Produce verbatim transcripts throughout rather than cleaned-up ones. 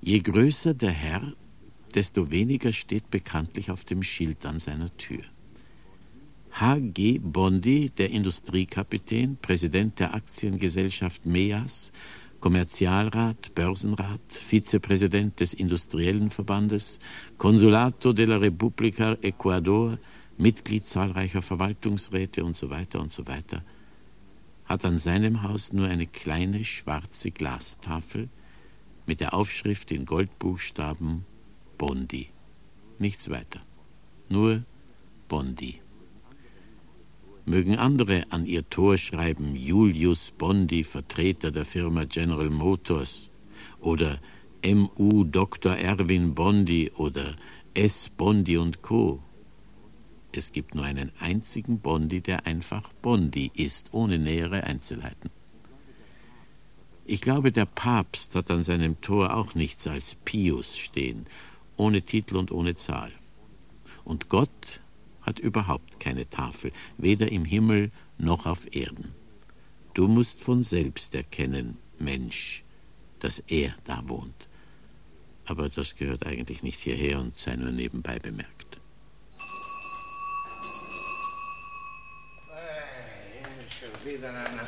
Je größer der Herr, desto weniger steht bekanntlich auf dem Schild an seiner Tür. H G Bondy, der Industriekapitän, Präsident der Aktiengesellschaft M E A S, Kommerzialrat, Börsenrat, Vizepräsident des Industriellen Verbandes, Consulato della Repubblica Ecuador, Mitglied zahlreicher Verwaltungsräte und so weiter und so weiter, hat an seinem Haus nur eine kleine schwarze Glastafel mit der Aufschrift in Goldbuchstaben Bondy. Nichts weiter. Nur Bondy. Mögen andere an ihr Tor schreiben Julius Bondy, Vertreter der Firma General Motors, oder M U Doktor Erwin Bondy oder S. Bondy und Co. Es gibt nur einen einzigen Bondy, der einfach Bondy ist, ohne nähere Einzelheiten. Ich glaube, der Papst hat an seinem Tor auch nichts als Pius stehen, ohne Titel und ohne Zahl. Und Gott hat überhaupt keine Tafel, weder im Himmel noch auf Erden. Du musst von selbst erkennen, Mensch, dass er da wohnt. Aber das gehört eigentlich nicht hierher und sei nur nebenbei bemerkt. Schon wieder einer.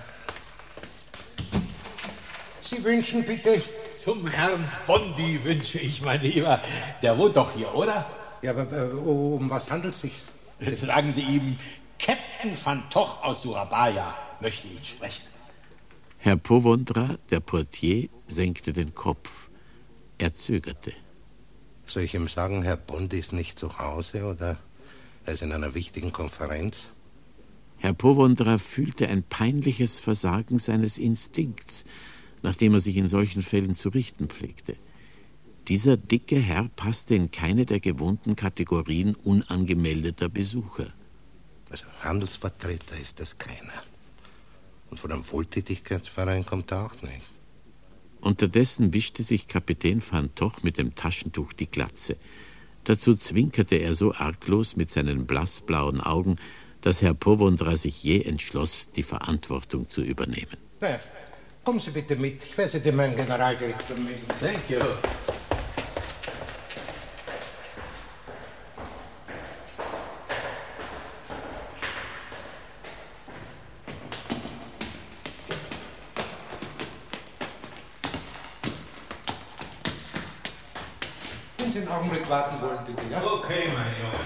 Sie wünschen bitte... Zum Herrn Bondy wünsche ich, mein Lieber. Der wohnt doch hier, oder? Ja, aber äh, um was handelt es sich? Sagen Sie ihm, Captain van Toch aus Surabaya möchte ihn sprechen. Herr Povondra, der Portier, senkte den Kopf. Er zögerte. Soll ich ihm sagen, Herr Bondy ist nicht zu Hause oder er ist in einer wichtigen Konferenz? Herr Povondra fühlte ein peinliches Versagen seines Instinkts, nach dem er sich in solchen Fällen zu richten pflegte. Dieser dicke Herr passte in keine der gewohnten Kategorien unangemeldeter Besucher. Also Handelsvertreter ist das keiner. Und von einem Wohltätigkeitsverein kommt er auch nicht. Unterdessen wischte sich Kapitän van Toch mit dem Taschentuch die Glatze. Dazu zwinkerte er so arglos mit seinen blassblauen Augen, dass Herr Povondra sich jäh entschloss, die Verantwortung zu übernehmen. Na, kommen Sie bitte mit. Ich werde dem Herrn Generaldirektor melden. Thank you. Wenn Sie einen Augenblick warten wollen, bitte, ja? Okay, mein Junge.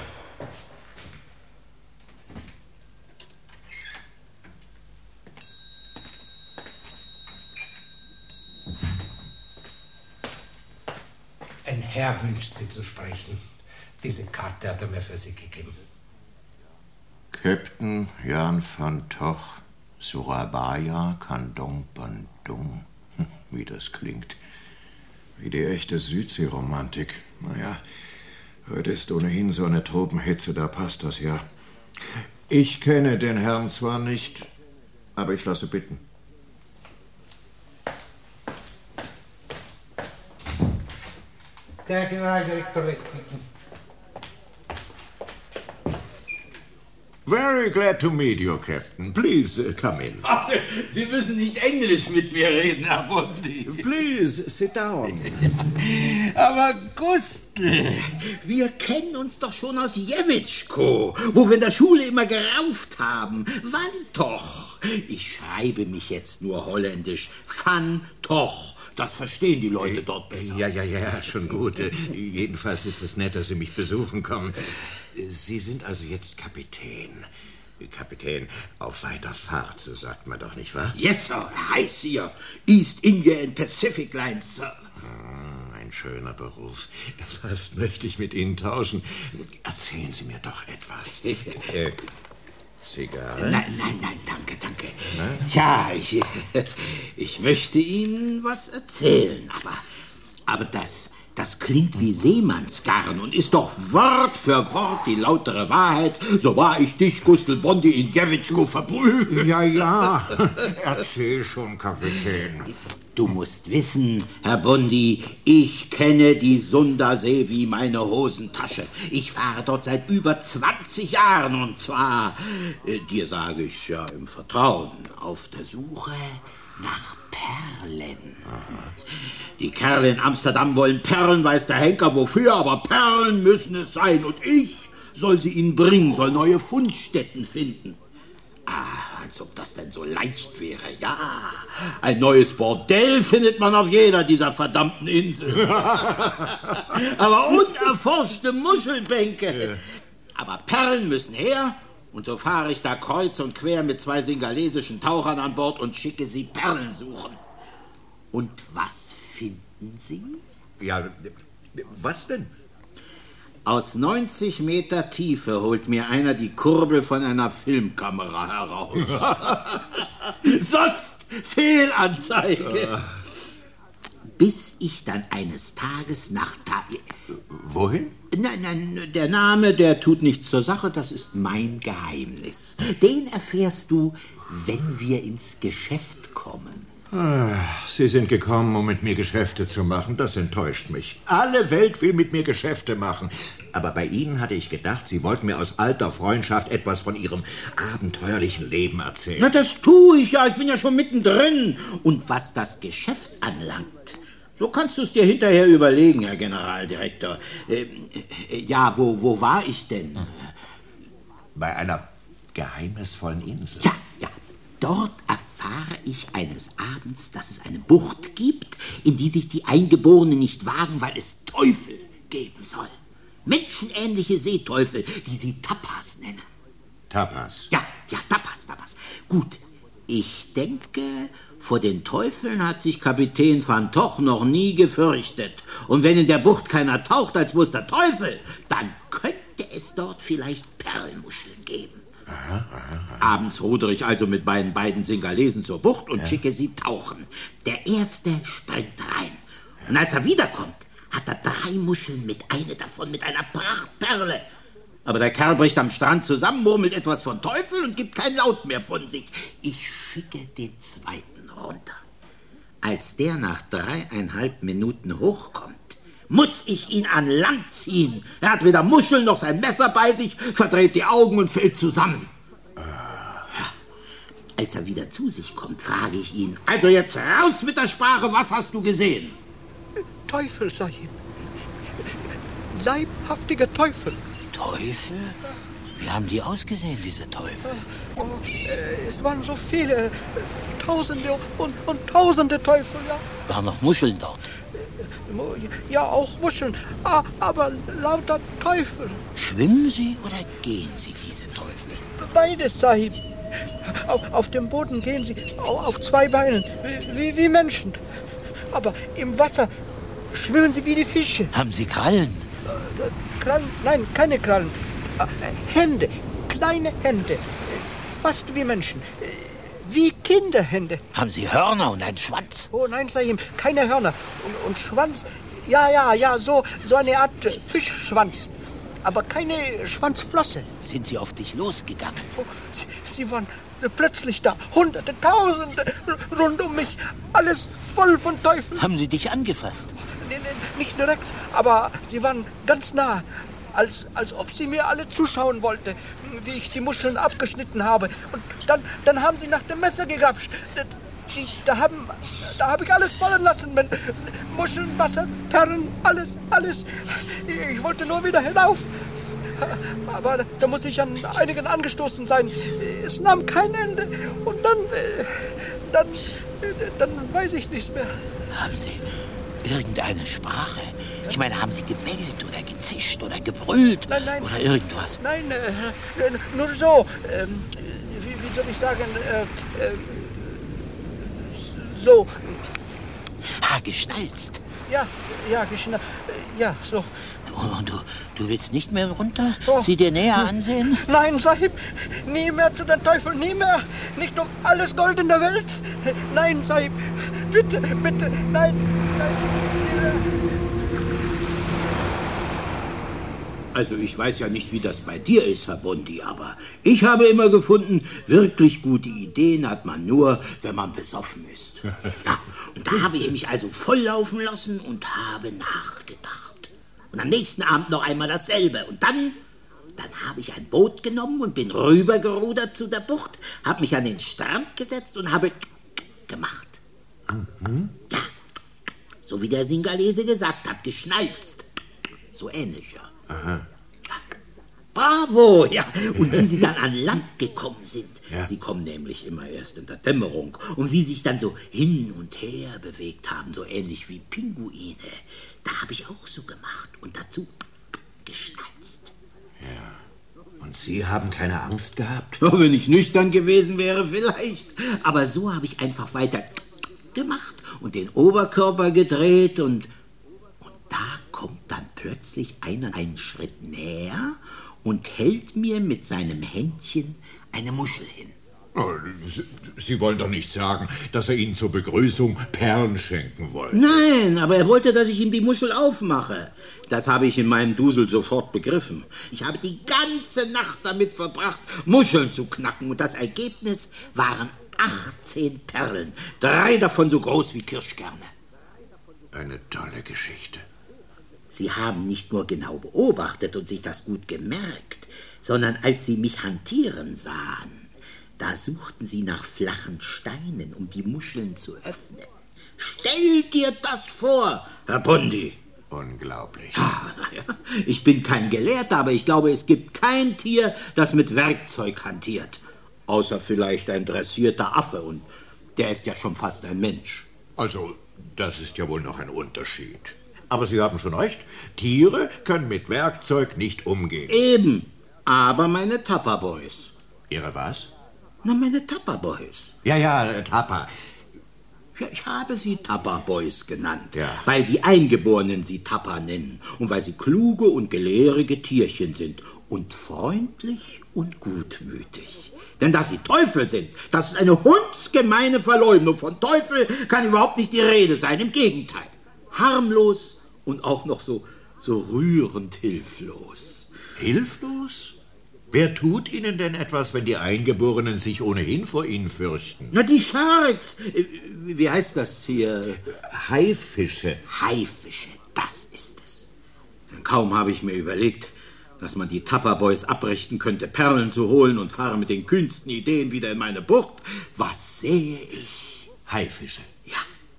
Ein Herr wünscht Sie zu sprechen. Diese Karte hat er mir für Sie gegeben. Captain Jan van Toch, Surabaya, Kandong Bandung. Wie das klingt. Wie die echte Südseeromantik. Naja, heute ist ohnehin so eine Tropenhitze, da passt das ja. Ich kenne den Herrn zwar nicht, aber ich lasse bitten. Der Generaldirektor lässt bitten. Very glad to meet you, Captain. Please uh, come in. Ach, Sie müssen nicht Englisch mit mir reden, Herr Bondy. Please sit down. Aber Gustl, wir kennen uns doch schon aus Jewitschko, wo wir in der Schule immer gerauft haben. Van Toch. Ich schreibe mich jetzt nur holländisch. Van Toch. Das verstehen die Leute dort besser. Ja, ja, ja, schon gut. Jedenfalls ist es nett, dass Sie mich besuchen kommen. Sie sind also jetzt Kapitän. Kapitän auf weiter Fahrt, so sagt man doch, nicht wahr? Yes, Sir. Heiß hier. East India and Pacific Line, Sir. Ah, ein schöner Beruf. Fast möchte ich mit Ihnen tauschen. Erzählen Sie mir doch etwas. äh, Zigarre? Nein, nein, nein, danke, danke. Na? Tja, ich, ich möchte Ihnen was erzählen, aber, aber das, das klingt wie Seemannsgarn und ist doch Wort für Wort die lautere Wahrheit, so wahr ich dich, Gustl Bondy, in Jewitschko verprügelt. Ja, ja, erzähl schon, Kapitän. Du musst wissen, Herr Bondy, ich kenne die Sundersee wie meine Hosentasche. Ich fahre dort seit über zwanzig Jahren und zwar, äh, dir sage ich ja im Vertrauen, auf der Suche Nach Perlen. Aha. Die Kerle in Amsterdam wollen Perlen, weiß der Henker wofür, aber Perlen müssen es sein. Und ich soll sie ihnen bringen, soll neue Fundstätten finden. Ah, als ob das denn so leicht wäre. Ja, ein neues Bordell findet man auf jeder dieser verdammten Inseln. Aber unerforschte Muschelbänke. Aber Perlen müssen her. Und so fahre ich da kreuz und quer mit zwei singalesischen Tauchern an Bord und schicke sie Perlen suchen. Und was finden Sie? Ja, was denn? Aus neunzig Meter Tiefe holt mir einer die Kurbel von einer Filmkamera heraus. Sonst Fehlanzeige. Bis ich dann eines Tages nach... Ta Wohin? Nein, nein, der Name, der tut nichts zur Sache, das ist mein Geheimnis. Den erfährst du, wenn wir ins Geschäft kommen. Sie sind gekommen, um mit mir Geschäfte zu machen. Das enttäuscht mich. Alle Welt will mit mir Geschäfte machen. Aber bei Ihnen hatte ich gedacht, Sie wollten mir aus alter Freundschaft etwas von Ihrem abenteuerlichen Leben erzählen. Na, das tue ich ja. Ich bin ja schon mittendrin. Und was das Geschäft anlangt, so kannst du es dir hinterher überlegen, Herr Generaldirektor. Äh, äh, ja, wo, wo war ich denn? Bei einer geheimnisvollen Insel. Ja, ja. Dort erfahre ich eines Abends, dass es eine Bucht gibt, in die sich die Eingeborenen nicht wagen, weil es Teufel geben soll. Menschenähnliche Seeteufel, die sie Tapas nennen. Tapas? Ja, ja, Tapas, Tapas. Gut, ich denke, vor den Teufeln hat sich Kapitän Van Toch noch nie gefürchtet. Und wenn in der Bucht keiner taucht, als muss der Teufel, dann könnte es dort vielleicht Perlmuscheln geben. Aha, aha, aha. Abends rudere ich also mit meinen beiden Singalesen zur Bucht und ja. schicke sie tauchen. Der Erste springt rein. Und als er wiederkommt, hat er drei Muscheln mit eine davon mit einer Prachtperle. Aber der Kerl bricht am Strand zusammen, murmelt etwas von Teufel und gibt kein Laut mehr von sich. Ich schicke den Zweiten runter. Als der nach dreieinhalb Minuten hochkommt, muss ich ihn an Land ziehen. Er hat weder Muscheln noch sein Messer bei sich, verdreht die Augen und fällt zusammen. Ja. Als er wieder zu sich kommt, frage ich ihn, also jetzt raus mit der Sprache, was hast du gesehen? Teufel, Sahib. Leibhaftige Teufel. Teufel? Wie haben die ausgesehen, diese Teufel? Oh, äh, es waren so viele, äh, Tausende und, und Tausende Teufel, ja. Waren noch Muscheln dort? Ja, auch Muscheln, aber lauter Teufel. Schwimmen sie oder gehen sie, diese Teufel? Beides, Sahib. Auf, auf dem Boden gehen sie auf zwei Beinen, wie, wie Menschen. Aber im Wasser schwimmen sie wie die Fische. Haben sie Krallen? Krallen? Nein, keine Krallen. Hände, kleine Hände, fast wie Menschen. Wie Kinderhände. Haben sie Hörner und einen Schwanz? Oh nein, Sahib, keine Hörner. Und, und Schwanz, ja, ja, ja, so, so eine Art Fischschwanz. Aber keine Schwanzflosse. Sind sie auf dich losgegangen? Oh, sie, sie waren plötzlich da. Hunderte, Tausende rund um mich. Alles voll von Teufeln. Haben sie dich angefasst? Nee, nee, nicht direkt, aber sie waren ganz nah. Als, als ob sie mir alle zuschauen wollte, wie ich die Muscheln abgeschnitten habe. Und dann, dann haben sie nach dem Messer gegrapscht. Die, da haben, da habe ich alles fallen lassen. Muscheln, Wasser, Perlen, alles, alles. Ich wollte nur wieder hinauf. Aber da muss ich an einigen angestoßen sein. Es nahm kein Ende. Und dann, dann, dann weiß ich nichts mehr. Haben Sie irgendeine Sprache? Ich meine, haben Sie gebellt oder gezischt oder gebrüllt? Nein, nein. Oder irgendwas? Nein, äh, nur so. Ähm, wie, wie soll ich sagen? Äh, äh, so. Ah, geschnalzt. Ja, ja, geschnalzt. Ja, so. Und du, du willst nicht mehr runter? Oh. Sie dir näher ansehen? Nein, Sahib, nie mehr zu den Teufeln, nie mehr. Nicht um alles Gold in der Welt. Nein, Sahib, bitte, bitte, nein, nein, nie mehr. Also ich weiß ja nicht, wie das bei dir ist, Herr Bondi, aber ich habe immer gefunden, wirklich gute Ideen hat man nur, wenn man besoffen ist. Ja, und da habe ich mich also volllaufen lassen und habe nachgedacht. Und am nächsten Abend noch einmal dasselbe. Und dann, dann habe ich ein Boot genommen und bin rübergerudert zu der Bucht, habe mich an den Strand gesetzt und habe gemacht. Mhm. Ja, so wie der Singalese gesagt hat, geschnalzt. So ähnlich, ja. Aha. Bravo, ja. Und wie sie dann an Land gekommen sind. Ja. Sie kommen nämlich immer erst in der Dämmerung. Und wie sie sich dann so hin und her bewegt haben, so ähnlich wie Pinguine. Da habe ich auch so gemacht und dazu geschnalzt. Ja. Und Sie haben keine Angst gehabt? Ja, wenn ich nüchtern gewesen wäre, vielleicht. Aber so habe ich einfach weiter gemacht und den Oberkörper gedreht und, und da kommt dann plötzlich einer einen Schritt näher und hält mir mit seinem Händchen eine Muschel hin. Oh, Sie, Sie wollen doch nicht sagen, dass er Ihnen zur Begrüßung Perlen schenken wollte. Nein, aber er wollte, dass ich ihm die Muschel aufmache. Das habe ich in meinem Dusel sofort begriffen. Ich habe die ganze Nacht damit verbracht, Muscheln zu knacken. Und das Ergebnis waren achtzehn Perlen. Drei davon so groß wie Kirschkerne. Eine tolle Geschichte. Sie haben nicht nur genau beobachtet und sich das gut gemerkt, sondern als Sie mich hantieren sahen, da suchten Sie nach flachen Steinen, um die Muscheln zu öffnen. Stell dir das vor, Herr Bondi. Unglaublich. Ja, naja, ich bin kein Gelehrter, aber ich glaube, es gibt kein Tier, das mit Werkzeug hantiert. Außer vielleicht ein dressierter Affe, und der ist ja schon fast ein Mensch. Also, das ist ja wohl noch ein Unterschied. Aber Sie haben schon recht, Tiere können mit Werkzeug nicht umgehen. Eben, aber meine Tapperboys. Ihre was? Na, meine Tapperboys. Ja, ja, Tapper. Ja, ich habe sie Tapperboys genannt, Ja. weil die Eingeborenen sie Tapper nennen und weil sie kluge und gelehrige Tierchen sind und freundlich und gutmütig. Denn dass sie Teufel sind, das ist eine hundsgemeine Verleumdung. Von Teufel kann überhaupt nicht die Rede sein, im Gegenteil. Harmlos und auch noch so, so rührend hilflos. Hilflos? Wer tut Ihnen denn etwas, wenn die Eingeborenen sich ohnehin vor Ihnen fürchten? Na, die Sharks. Äh, Wie heißt das hier? Haifische. Haifische, das ist es. Kaum habe ich mir überlegt, dass man die Tapperboys abrichten könnte, Perlen zu holen, und fahre mit den kühnsten Ideen wieder in meine Bucht. Was sehe ich? Haifische. Ja,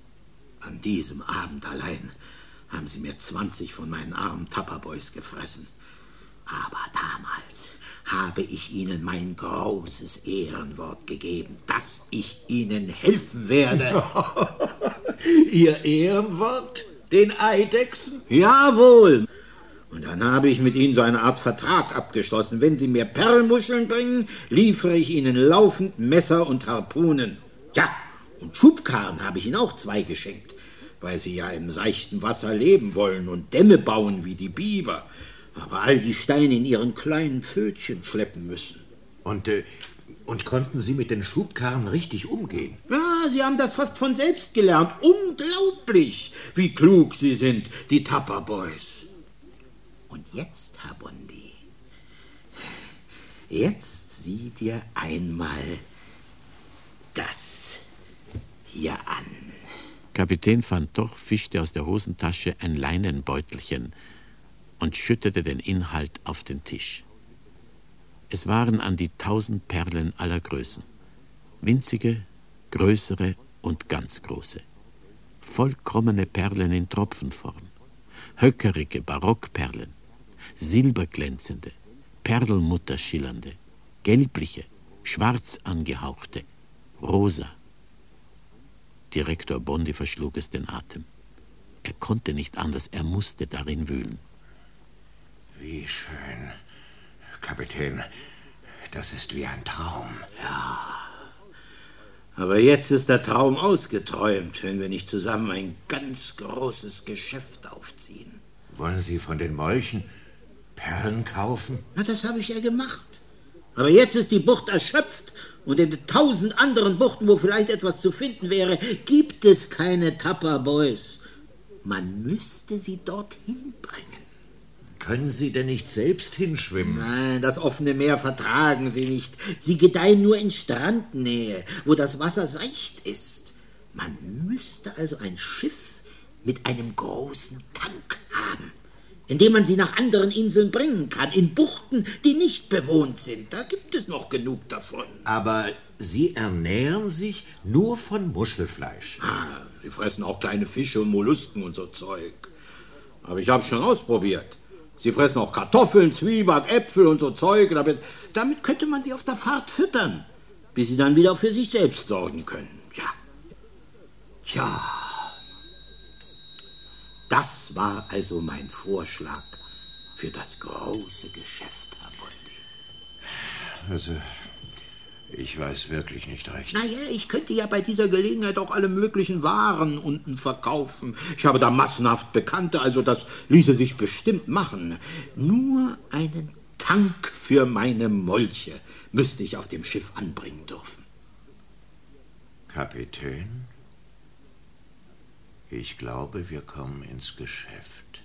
an diesem Abend allein haben sie mir zwanzig von meinen armen Tapperboys gefressen. Aber damals habe ich ihnen mein großes Ehrenwort gegeben, dass ich ihnen helfen werde. Ihr Ehrenwort? Den Eidechsen? Jawohl. Und dann habe ich mit ihnen so eine Art Vertrag abgeschlossen. Wenn sie mir Perlmuscheln bringen, liefere ich ihnen laufend Messer und Harpunen. Ja, und Schubkarren habe ich ihnen auch zwei geschenkt, weil sie ja im seichten Wasser leben wollen und Dämme bauen wie die Biber, aber all die Steine in ihren kleinen Pfötchen schleppen müssen. Und, äh, und konnten Sie mit den Schubkarren richtig umgehen? Ja, sie haben das fast von selbst gelernt. Unglaublich, wie klug sie sind, die Tapperboys. Und jetzt, Herr Bondi, jetzt sieh dir einmal das hier an. Kapitän van Toch fischte aus der Hosentasche ein Leinenbeutelchen und schüttete den Inhalt auf den Tisch. Es waren an die tausend Perlen aller Größen. Winzige, größere und ganz große. Vollkommene Perlen in Tropfenform. Höckerige Barockperlen. Silberglänzende, perlmutterschillernde, gelbliche, schwarz angehauchte, rosa. Direktor Bondi verschlug es den Atem. Er konnte nicht anders, er musste darin wühlen. Wie schön. Kapitän, das ist wie ein Traum. Ja, aber jetzt ist der Traum ausgeträumt, wenn wir nicht zusammen ein ganz großes Geschäft aufziehen. Wollen Sie von den Molchen Perlen kaufen? Na, das habe ich ja gemacht. Aber jetzt ist die Bucht erschöpft und in den tausend anderen Buchten, wo vielleicht etwas zu finden wäre, gibt es keine Tapperboys. Man müsste sie dorthin bringen. Können Sie denn nicht selbst hinschwimmen? Nein, das offene Meer vertragen sie nicht. Sie gedeihen nur in Strandnähe, wo das Wasser seicht ist. Man müsste also ein Schiff mit einem großen Tank haben. indem man sie nach anderen Inseln bringen kann, in Buchten, die nicht bewohnt sind. Da gibt es noch genug davon. Aber Sie ernähren sich nur von Muschelfleisch. Ah, sie fressen auch kleine Fische und Mollusken und so Zeug. Aber ich habe es schon ausprobiert. Sie fressen auch Kartoffeln, Zwieback, Äpfel und so Zeug. Damit, damit könnte man sie auf der Fahrt füttern, bis sie dann wieder für sich selbst sorgen können. Ja. Ja. Das war also mein Vorschlag für das große Geschäft, Herr Bondi. Also, ich weiß wirklich nicht recht. Naja, ich könnte ja bei dieser Gelegenheit auch alle möglichen Waren unten verkaufen. Ich habe da massenhaft Bekannte, also das ließe sich bestimmt machen. Nur einen Tank für meine Molche müsste ich auf dem Schiff anbringen dürfen. Kapitän, ich glaube, wir kommen ins Geschäft.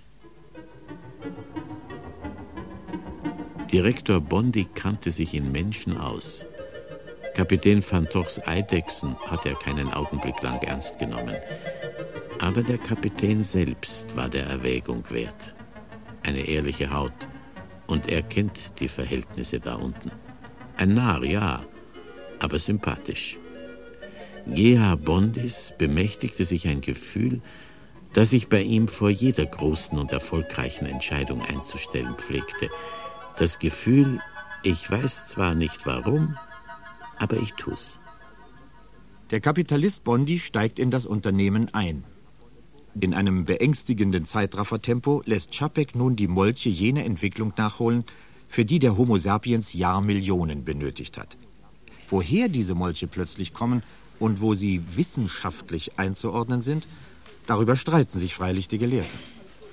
Direktor Bondi kannte sich in Menschen aus. Kapitän van Tochs Eidechsen hat er keinen Augenblick lang ernst genommen. Aber der Kapitän selbst war der Erwägung wert. Eine ehrliche Haut. Und er kennt die Verhältnisse da unten. Ein Narr, ja, aber sympathisch. Gerhard Bondis bemächtigte sich ein Gefühl, das sich bei ihm vor jeder großen und erfolgreichen Entscheidung einzustellen pflegte. Das Gefühl, ich weiß zwar nicht warum, aber ich tu's. Der Kapitalist Bondi steigt in das Unternehmen ein. In einem beängstigenden Zeitraffertempo lässt Čapek nun die Molche jene Entwicklung nachholen, für die der Homo sapiens Jahrmillionen benötigt hat. Woher diese Molche plötzlich kommen und wo sie wissenschaftlich einzuordnen sind, darüber streiten sich freilich die Gelehrten.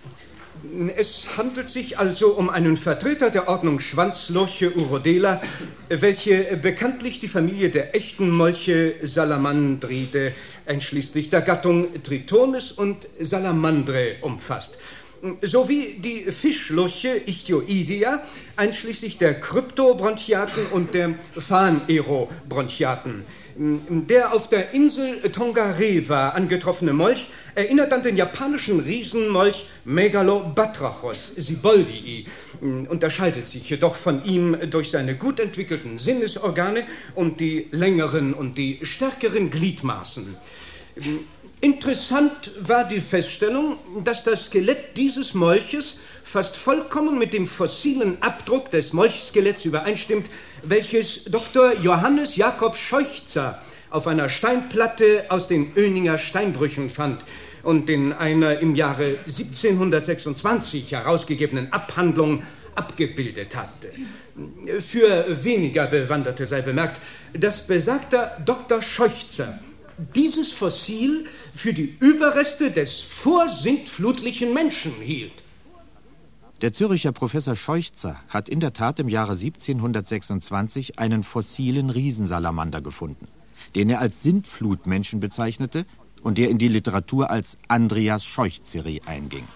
Es handelt sich also um einen Vertreter der Ordnung Schwanzlurche Urodela, welche bekanntlich die Familie der echten Molche Salamandridae, einschließlich der Gattung Tritonis und Salamandre, umfasst, sowie die Fischlurche Ichthyoidea, einschließlich der Kryptobronchiaten und der Phaneropronchiaten. Der auf der Insel Tongareva angetroffene Molch erinnert an den japanischen Riesenmolch Megalobatrachus siboldii, unterscheidet sich jedoch von ihm durch seine gut entwickelten Sinnesorgane und die längeren und die stärkeren Gliedmaßen. Interessant war die Feststellung, dass das Skelett dieses Molches fast vollkommen mit dem fossilen Abdruck des Molchskeletts übereinstimmt, welches Doktor Johannes Jakob Scheuchzer auf einer Steinplatte aus den Öninger Steinbrüchen fand und in einer im Jahre siebzehnhundertsechsundzwanzig herausgegebenen Abhandlung abgebildet hatte. Für weniger Bewanderte sei bemerkt, dass besagter Doktor Scheuchzer dieses Fossil für die Überreste des vorsintflutlichen Menschen hielt. Der Zürcher Professor Scheuchzer hat in der Tat im Jahre siebzehnhundertsechsundzwanzig einen fossilen Riesensalamander gefunden, den er als Sintflutmenschen bezeichnete und der in die Literatur als Andreas Scheuchzeri einging.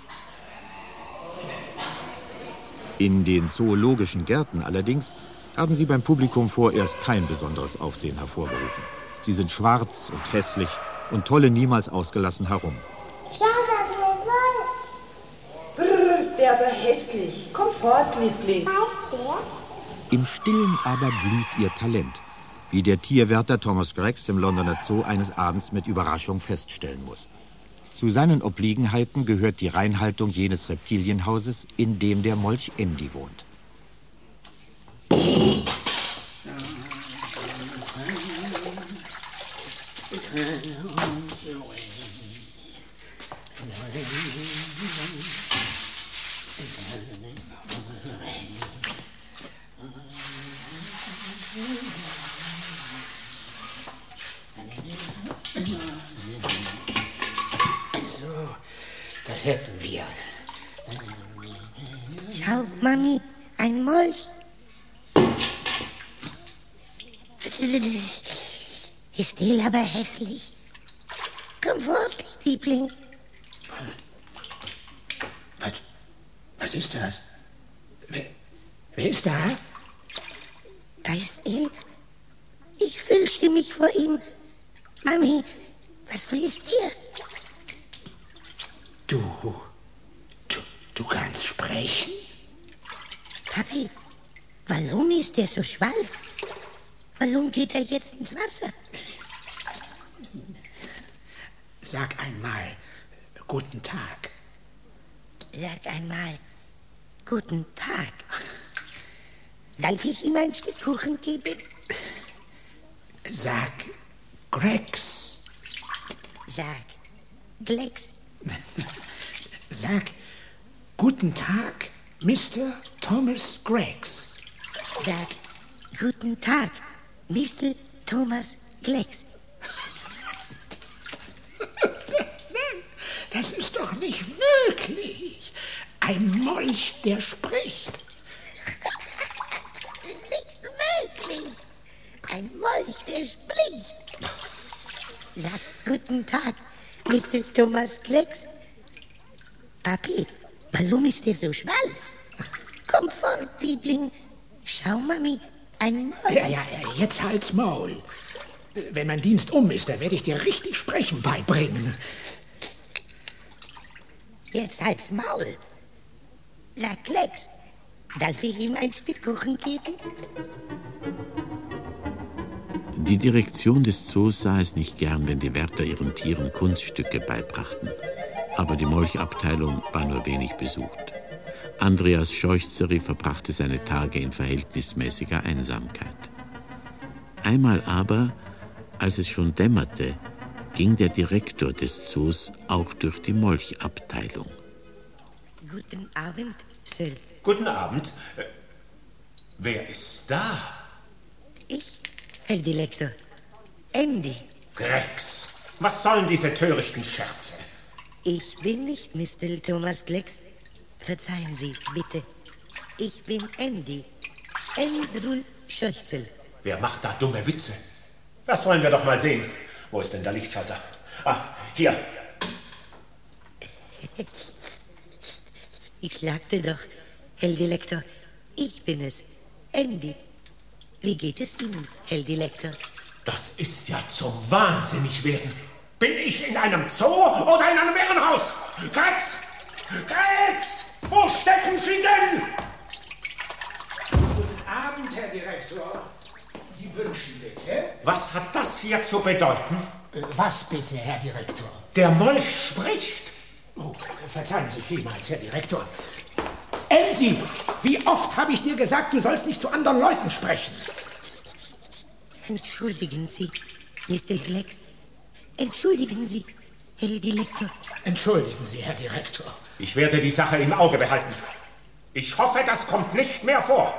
In den zoologischen Gärten allerdings haben sie beim Publikum vorerst kein besonderes Aufsehen hervorgerufen. Sie sind schwarz und hässlich und tolle niemals ausgelassen herum. Schau mal, wer weiß. Brrr, ist der aber hässlich. Komm fort, Liebling. Weiß der? Im Stillen aber blüht ihr Talent, wie der Tierwärter Thomas Greggs im Londoner Zoo eines Abends mit Überraschung feststellen muss. Zu seinen Obliegenheiten gehört die Reinhaltung jenes Reptilienhauses, in dem der Molch Andy wohnt. So, das hätten wir. Schau, Mami, ein Molch. Ist der aber hässlich. Komm fort, Liebling. Was, was ist das? Wer, wer ist da? Da ist er. Ich fürchte mich vor ihm. Mami, was frisst ihr? Du, du, du kannst sprechen. sprechen? Papi, warum ist der so schwarz? Warum geht er jetzt ins Wasser? Sag einmal, guten Tag. Sag einmal, guten Tag. Darf ich ihm ein Stück Kuchen geben? Sag Gregs. Sag Glecks. Sag guten Tag, Mister Thomas Gregs. Sag guten Tag, Mister Thomas Glecks. Das ist doch nicht möglich. Ein Molch, der spricht. Nicht wirklich. Ein Molch, der spricht. Sag guten Tag, Mister Thomas Glecks. Papi, warum ist der so schwarz? Komm fort, Liebling. Schau, Mami, ein Molch. Ja, ja, jetzt halt's Maul. Wenn mein Dienst um ist, dann werde ich dir richtig Sprechen beibringen. Jetzt halt's Maul. Sag Glecks, darf ich ihm ein Stück Kuchen geben? Die Direktion des Zoos sah es nicht gern, wenn die Wärter ihren Tieren Kunststücke beibrachten. Aber die Molchabteilung war nur wenig besucht. Andreas Scheuchzeri verbrachte seine Tage in verhältnismäßiger Einsamkeit. Einmal aber, als es schon dämmerte, ging der Direktor des Zoos auch durch die Molchabteilung. Guten Abend, Sir. Guten Abend. Äh, wer ist da? Ich, Herr Direktor. Andy. Gregs, was sollen diese törichten Scherze? Ich bin nicht Mister Thomas Glecks. Verzeihen Sie, bitte. Ich bin Andy. Andrew Scheuchzel. Wer macht da dumme Witze? Das wollen wir doch mal sehen. Wo ist denn der Lichtschalter? Ah, hier. Ich sagte doch, Herr Direktor, ich bin es, Andy. Wie geht es Ihnen, Herr Direktor? Das ist ja zum Wahnsinnigwerden. Bin ich in einem Zoo oder in einem Irrenhaus? Gregs! Gregs! Wo stecken Sie denn? Guten Abend, Herr Direktor. Sie wünschen bitte? Was hat das hier zu bedeuten? Was bitte, Herr Direktor? Der Molch spricht. Oh, verzeihen Sie vielmals, Herr Direktor. Andy, wie oft habe ich dir gesagt, du sollst nicht zu anderen Leuten sprechen? Entschuldigen Sie, Mister Glecks. Entschuldigen Sie, Herr Direktor. Entschuldigen Sie, Herr Direktor. Ich werde die Sache im Auge behalten. Ich hoffe, das kommt nicht mehr vor.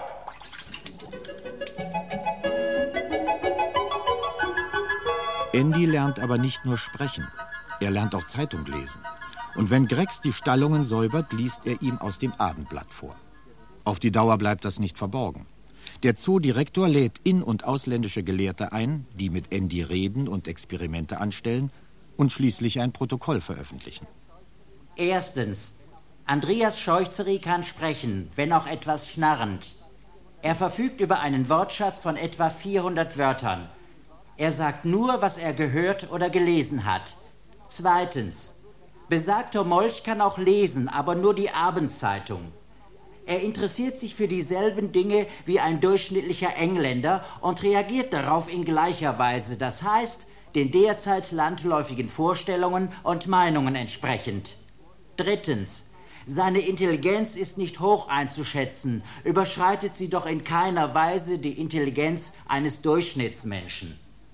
Andy lernt aber nicht nur sprechen. Er lernt auch Zeitung lesen. Und wenn Gregs die Stallungen säubert, liest er ihm aus dem Abendblatt vor. Auf die Dauer bleibt das nicht verborgen. Der Zoodirektor lädt in- und ausländische Gelehrte ein, die mit Andy reden und Experimente anstellen und schließlich ein Protokoll veröffentlichen. Erstens. Andreas Scheuchzeri kann sprechen, wenn auch etwas schnarrend. Er verfügt über einen Wortschatz von etwa vierhundert Wörtern. Er sagt nur, was er gehört oder gelesen hat. Zweitens. Besagter Molch kann auch lesen, aber nur die Abendzeitung. Er interessiert sich für dieselben Dinge wie ein durchschnittlicher Engländer und reagiert darauf in gleicher Weise, das heißt, den derzeit landläufigen Vorstellungen und Meinungen entsprechend. Drittens. Seine Intelligenz ist nicht hoch einzuschätzen, überschreitet sie doch in keiner Weise die Intelligenz eines Durchschnittsmenschen.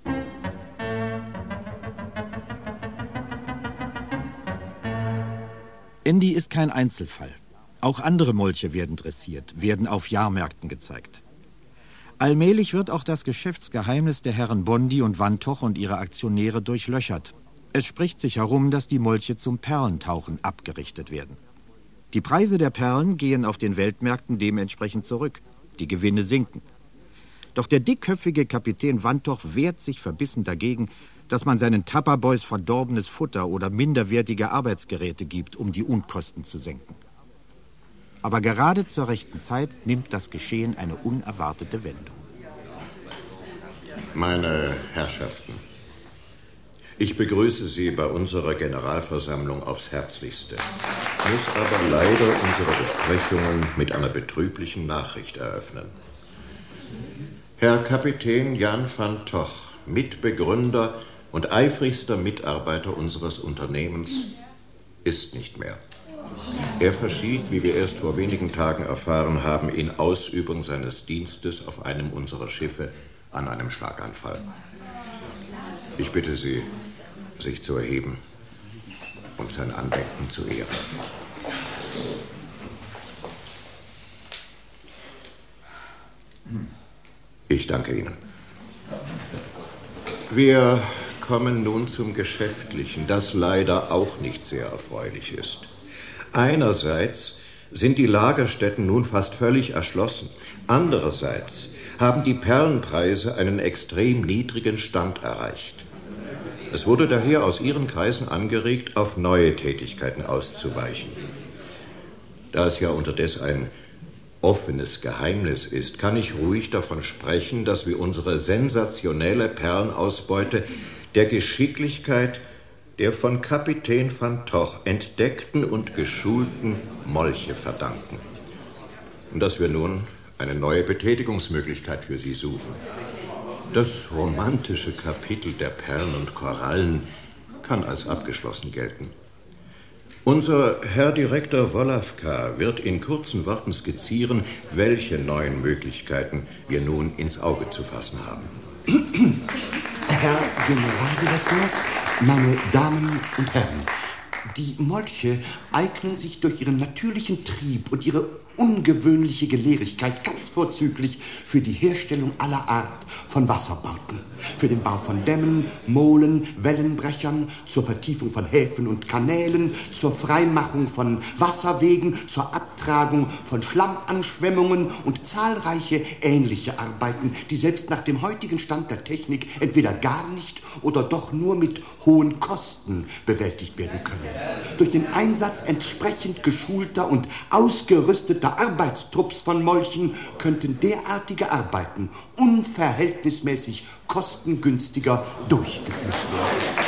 Andy ist kein Einzelfall. Auch andere Molche werden dressiert, werden auf Jahrmärkten gezeigt. Allmählich wird auch das Geschäftsgeheimnis der Herren Bondy und Wantoch und ihre Aktionäre durchlöchert. Es spricht sich herum, dass die Molche zum Perlentauchen abgerichtet werden. Die Preise der Perlen gehen auf den Weltmärkten dementsprechend zurück. Die Gewinne sinken. Doch der dickköpfige Kapitän Wantoch wehrt sich verbissen dagegen, dass man seinen Tapperboys verdorbenes Futter oder minderwertige Arbeitsgeräte gibt, um die Unkosten zu senken. Aber gerade zur rechten Zeit nimmt das Geschehen eine unerwartete Wendung. Meine Herrschaften, ich begrüße Sie bei unserer Generalversammlung aufs Herzlichste. muss aber leider unsere Besprechungen mit einer betrüblichen Nachricht eröffnen. Herr Kapitän Jan van Toch, Mitbegründer und eifrigster Mitarbeiter unseres Unternehmens, ist nicht mehr. Er verschied, wie wir erst vor wenigen Tagen erfahren haben, in Ausübung seines Dienstes auf einem unserer Schiffe an einem Schlaganfall. Ich bitte Sie, sich zu erheben und sein Andenken zu ehren. Ich danke Ihnen. Wir kommen nun zum Geschäftlichen, das leider auch nicht sehr erfreulich ist. Einerseits sind die Lagerstätten nun fast völlig erschlossen. Andererseits haben die Perlenpreise einen extrem niedrigen Stand erreicht. Es wurde daher aus Ihren Kreisen angeregt, auf neue Tätigkeiten auszuweichen. Da es ja unterdessen ein offenes Geheimnis ist, kann ich ruhig davon sprechen, dass wir unsere sensationelle Perlenausbeute der Geschicklichkeit der von Kapitän van Toch entdeckten und geschulten Molche verdanken. Und dass wir nun eine neue Betätigungsmöglichkeit für sie suchen. Das romantische Kapitel der Perlen und Korallen kann als abgeschlossen gelten. Unser Herr Direktor Wolawka wird in kurzen Worten skizzieren, welche neuen Möglichkeiten wir nun ins Auge zu fassen haben. Herr Generaldirektor, meine Damen und Herren, die Molche eignen sich durch ihren natürlichen Trieb und ihre ungewöhnliche Gelehrigkeit ganz vorzüglich für die Herstellung aller Art von Wasserbauten, für den Bau von Dämmen, Molen, Wellenbrechern, zur Vertiefung von Häfen und Kanälen, zur Freimachung von Wasserwegen, zur Abtragung von Schlammanschwemmungen und zahlreiche ähnliche Arbeiten, die selbst nach dem heutigen Stand der Technik entweder gar nicht oder doch nur mit hohen Kosten bewältigt werden können. Durch den Einsatz entsprechend geschulter und ausgerüsteter Arbeitstrupps von Molchen könnten derartige Arbeiten unverhältnismäßig kostengünstiger durchgeführt werden.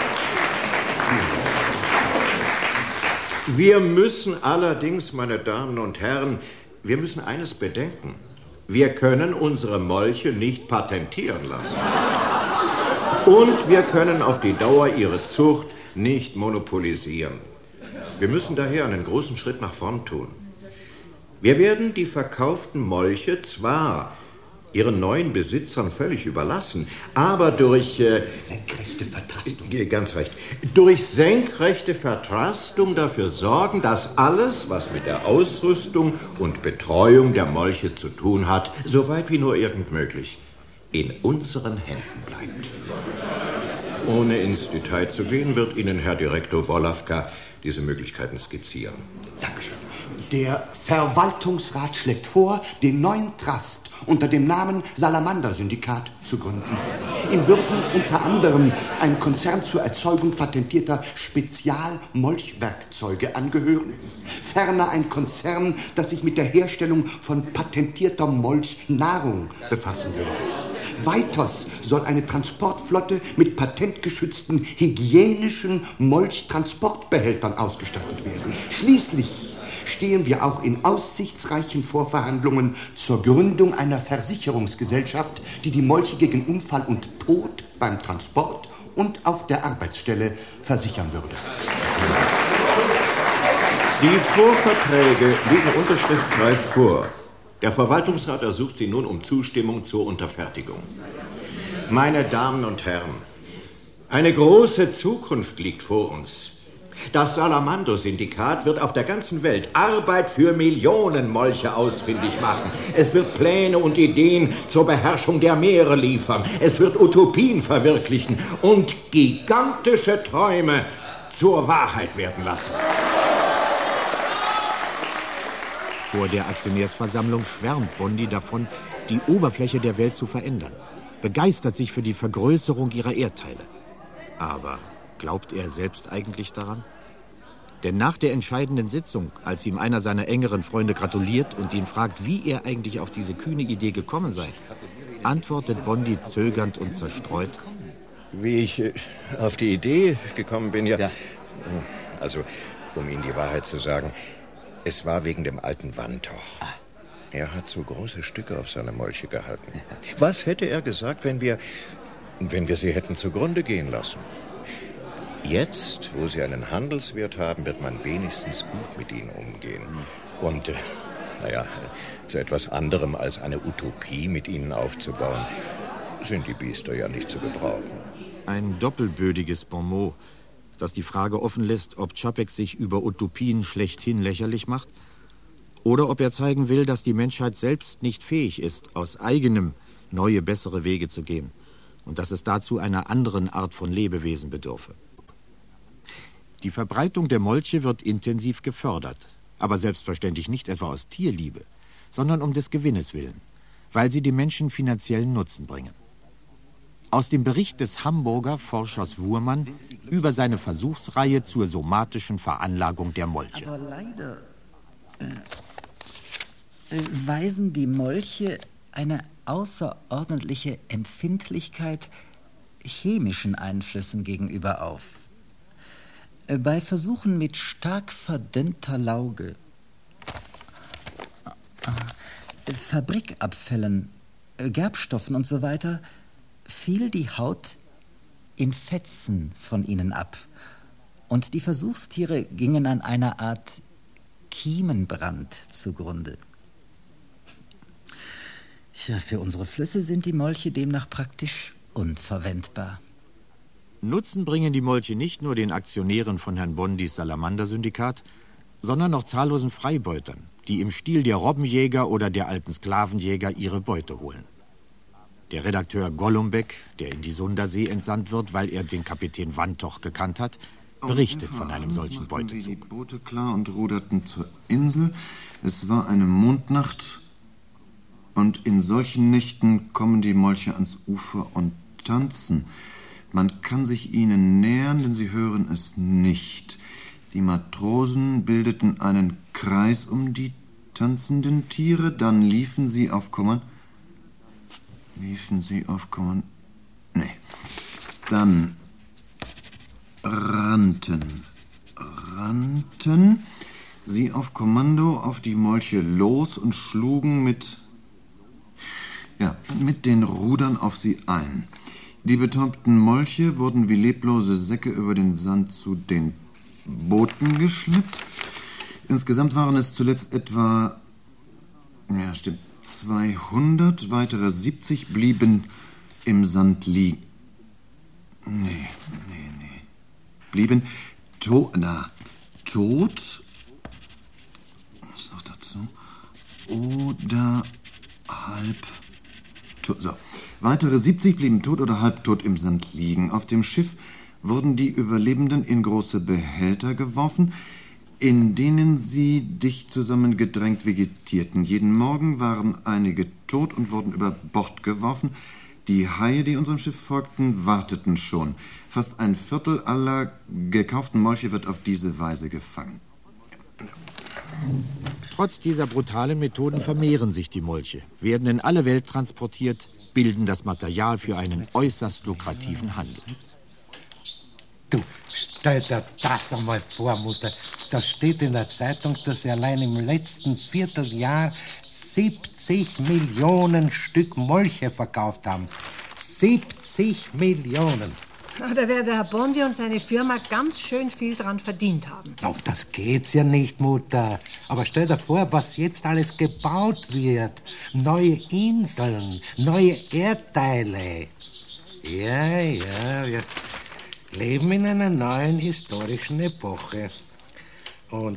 Wir müssen allerdings, meine Damen und Herren, wir müssen eines bedenken. Wir können unsere Molche nicht patentieren lassen. Und wir können auf die Dauer ihre Zucht nicht monopolisieren. Wir müssen daher einen großen Schritt nach vorn tun. Wir werden die verkauften Molche zwar ihren neuen Besitzern völlig überlassen, aber durch... Äh, senkrechte Vertrastung. Äh, ganz recht. Durch senkrechte Vertrastung dafür sorgen, dass alles, was mit der Ausrüstung und Betreuung der Molche zu tun hat, so weit wie nur irgend möglich, in unseren Händen bleibt. Ohne ins Detail zu gehen, wird Ihnen Herr Direktor Wolawka diese Möglichkeiten skizzieren. Dankeschön. Der Verwaltungsrat schlägt vor, den neuen Trust unter dem Namen Salamander-Syndikat zu gründen. Ihm würden unter anderem ein Konzern zur Erzeugung patentierter Spezialmolchwerkzeuge angehören, ferner ein Konzern, das sich mit der Herstellung von patentierter Molchnahrung befassen würde. Weiters soll eine Transportflotte mit patentgeschützten hygienischen Molchtransportbehältern ausgestattet werden. Schließlich stehen wir auch in aussichtsreichen Vorverhandlungen zur Gründung einer Versicherungsgesellschaft, die die Molche gegen Unfall und Tod beim Transport und auf der Arbeitsstelle versichern würde. Die Vorverträge liegen unterschriftsreif vor. Der Verwaltungsrat ersucht Sie nun um Zustimmung zur Unterfertigung. Meine Damen und Herren, eine große Zukunft liegt vor uns. Das Salamander-Syndikat wird auf der ganzen Welt Arbeit für Millionen Molche ausfindig machen. Es wird Pläne und Ideen zur Beherrschung der Meere liefern. Es wird Utopien verwirklichen und gigantische Träume zur Wahrheit werden lassen. Vor der Aktionärsversammlung schwärmt Bondi davon, die Oberfläche der Welt zu verändern, begeistert sich für die Vergrößerung ihrer Erdteile. Aber glaubt er selbst eigentlich daran? Denn nach der entscheidenden Sitzung, als ihm einer seiner engeren Freunde gratuliert und ihn fragt, wie er eigentlich auf diese kühne Idee gekommen sei, antwortet Bondi zögernd und zerstreut: Wie ich äh, auf die Idee gekommen bin, ja... ja. Also, Um Ihnen die Wahrheit zu sagen, es war wegen dem alten Wantoch. Er hat so große Stücke auf seine Molche gehalten. Was hätte er gesagt, wenn wir, wenn wir sie hätten zugrunde gehen lassen? Jetzt, wo sie einen Handelswert haben, wird man wenigstens gut mit ihnen umgehen. Und, äh, naja, zu etwas anderem als eine Utopie mit ihnen aufzubauen, sind die Biester ja nicht zu gebrauchen. Ein doppelbödiges Bonmot, das die Frage offen lässt, ob Čapek sich über Utopien schlechthin lächerlich macht oder ob er zeigen will, dass die Menschheit selbst nicht fähig ist, aus eigenem neue, bessere Wege zu gehen und dass es dazu einer anderen Art von Lebewesen bedürfe. Die Verbreitung der Molche wird intensiv gefördert, aber selbstverständlich nicht etwa aus Tierliebe, sondern um des Gewinnes willen, weil sie den Menschen finanziellen Nutzen bringen. Aus dem Bericht des Hamburger Forschers Wuhrmann über seine Versuchsreihe zur somatischen Veranlagung der Molche. Aber leider äh, äh, weisen die Molche eine außerordentliche Empfindlichkeit chemischen Einflüssen gegenüber auf. Äh, bei Versuchen mit stark verdünnter Lauge, äh, Fabrikabfällen, äh, Gerbstoffen und so weiter fiel die Haut in Fetzen von ihnen ab und die Versuchstiere gingen an einer Art Kiemenbrand zugrunde. Ja, für unsere Flüsse sind die Molche demnach praktisch unverwendbar. Nutzen bringen die Molche nicht nur den Aktionären von Herrn Bondis Salamander-Syndikat, sondern auch zahllosen Freibeutern, die im Stil der Robbenjäger oder der alten Sklavenjäger ihre Beute holen. Der Redakteur Golombek, der in die Sundersee entsandt wird, weil er den Kapitän Wantoch gekannt hat, berichtet von einem solchen Beutezug. Die Boote klar und ruderten zur Insel. Es war eine Mondnacht und in solchen Nächten kommen die Molche ans Ufer und tanzen. Man kann sich ihnen nähern, denn sie hören es nicht. Die Matrosen bildeten einen Kreis um die tanzenden Tiere, dann liefen sie auf Kommand... Liefen sie auf Kommand... Nee. Dann rannten, rannten sie auf Kommando auf die Molche los und schlugen mit, ja, mit den Rudern auf sie ein. Die betäubten Molche wurden wie leblose Säcke über den Sand zu den Booten geschleppt. Insgesamt waren es zuletzt etwa, ja, stimmt, zweihundert, weitere siebzig blieben im Sand liegen. Nee, nee, nee. Blieben to na, tot. Was noch dazu? Oder halb tot. So. Weitere siebzig blieben tot oder halbtot im Sand liegen. Auf dem Schiff wurden die Überlebenden in große Behälter geworfen, in denen sie dicht zusammengedrängt vegetierten. Jeden Morgen waren einige tot und wurden über Bord geworfen. Die Haie, die unserem Schiff folgten, warteten schon. Fast ein Viertel aller gekauften Molche wird auf diese Weise gefangen. Trotz dieser brutalen Methoden vermehren sich die Molche, werden in alle Welt transportiert, bilden das Material für einen äußerst lukrativen Handel. Du, stell dir das einmal vor, Mutter. Da steht in der Zeitung, dass sie allein im letzten Vierteljahr siebzig Millionen Stück Molche verkauft haben. siebzig Millionen. Da wird der Herr Bondi und seine Firma ganz schön viel dran verdient haben. Oh, das geht's ja nicht, Mutter. Aber stell dir vor, was jetzt alles gebaut wird. Neue Inseln, neue Erdteile. Ja, ja, wir leben in einer neuen historischen Epoche. Und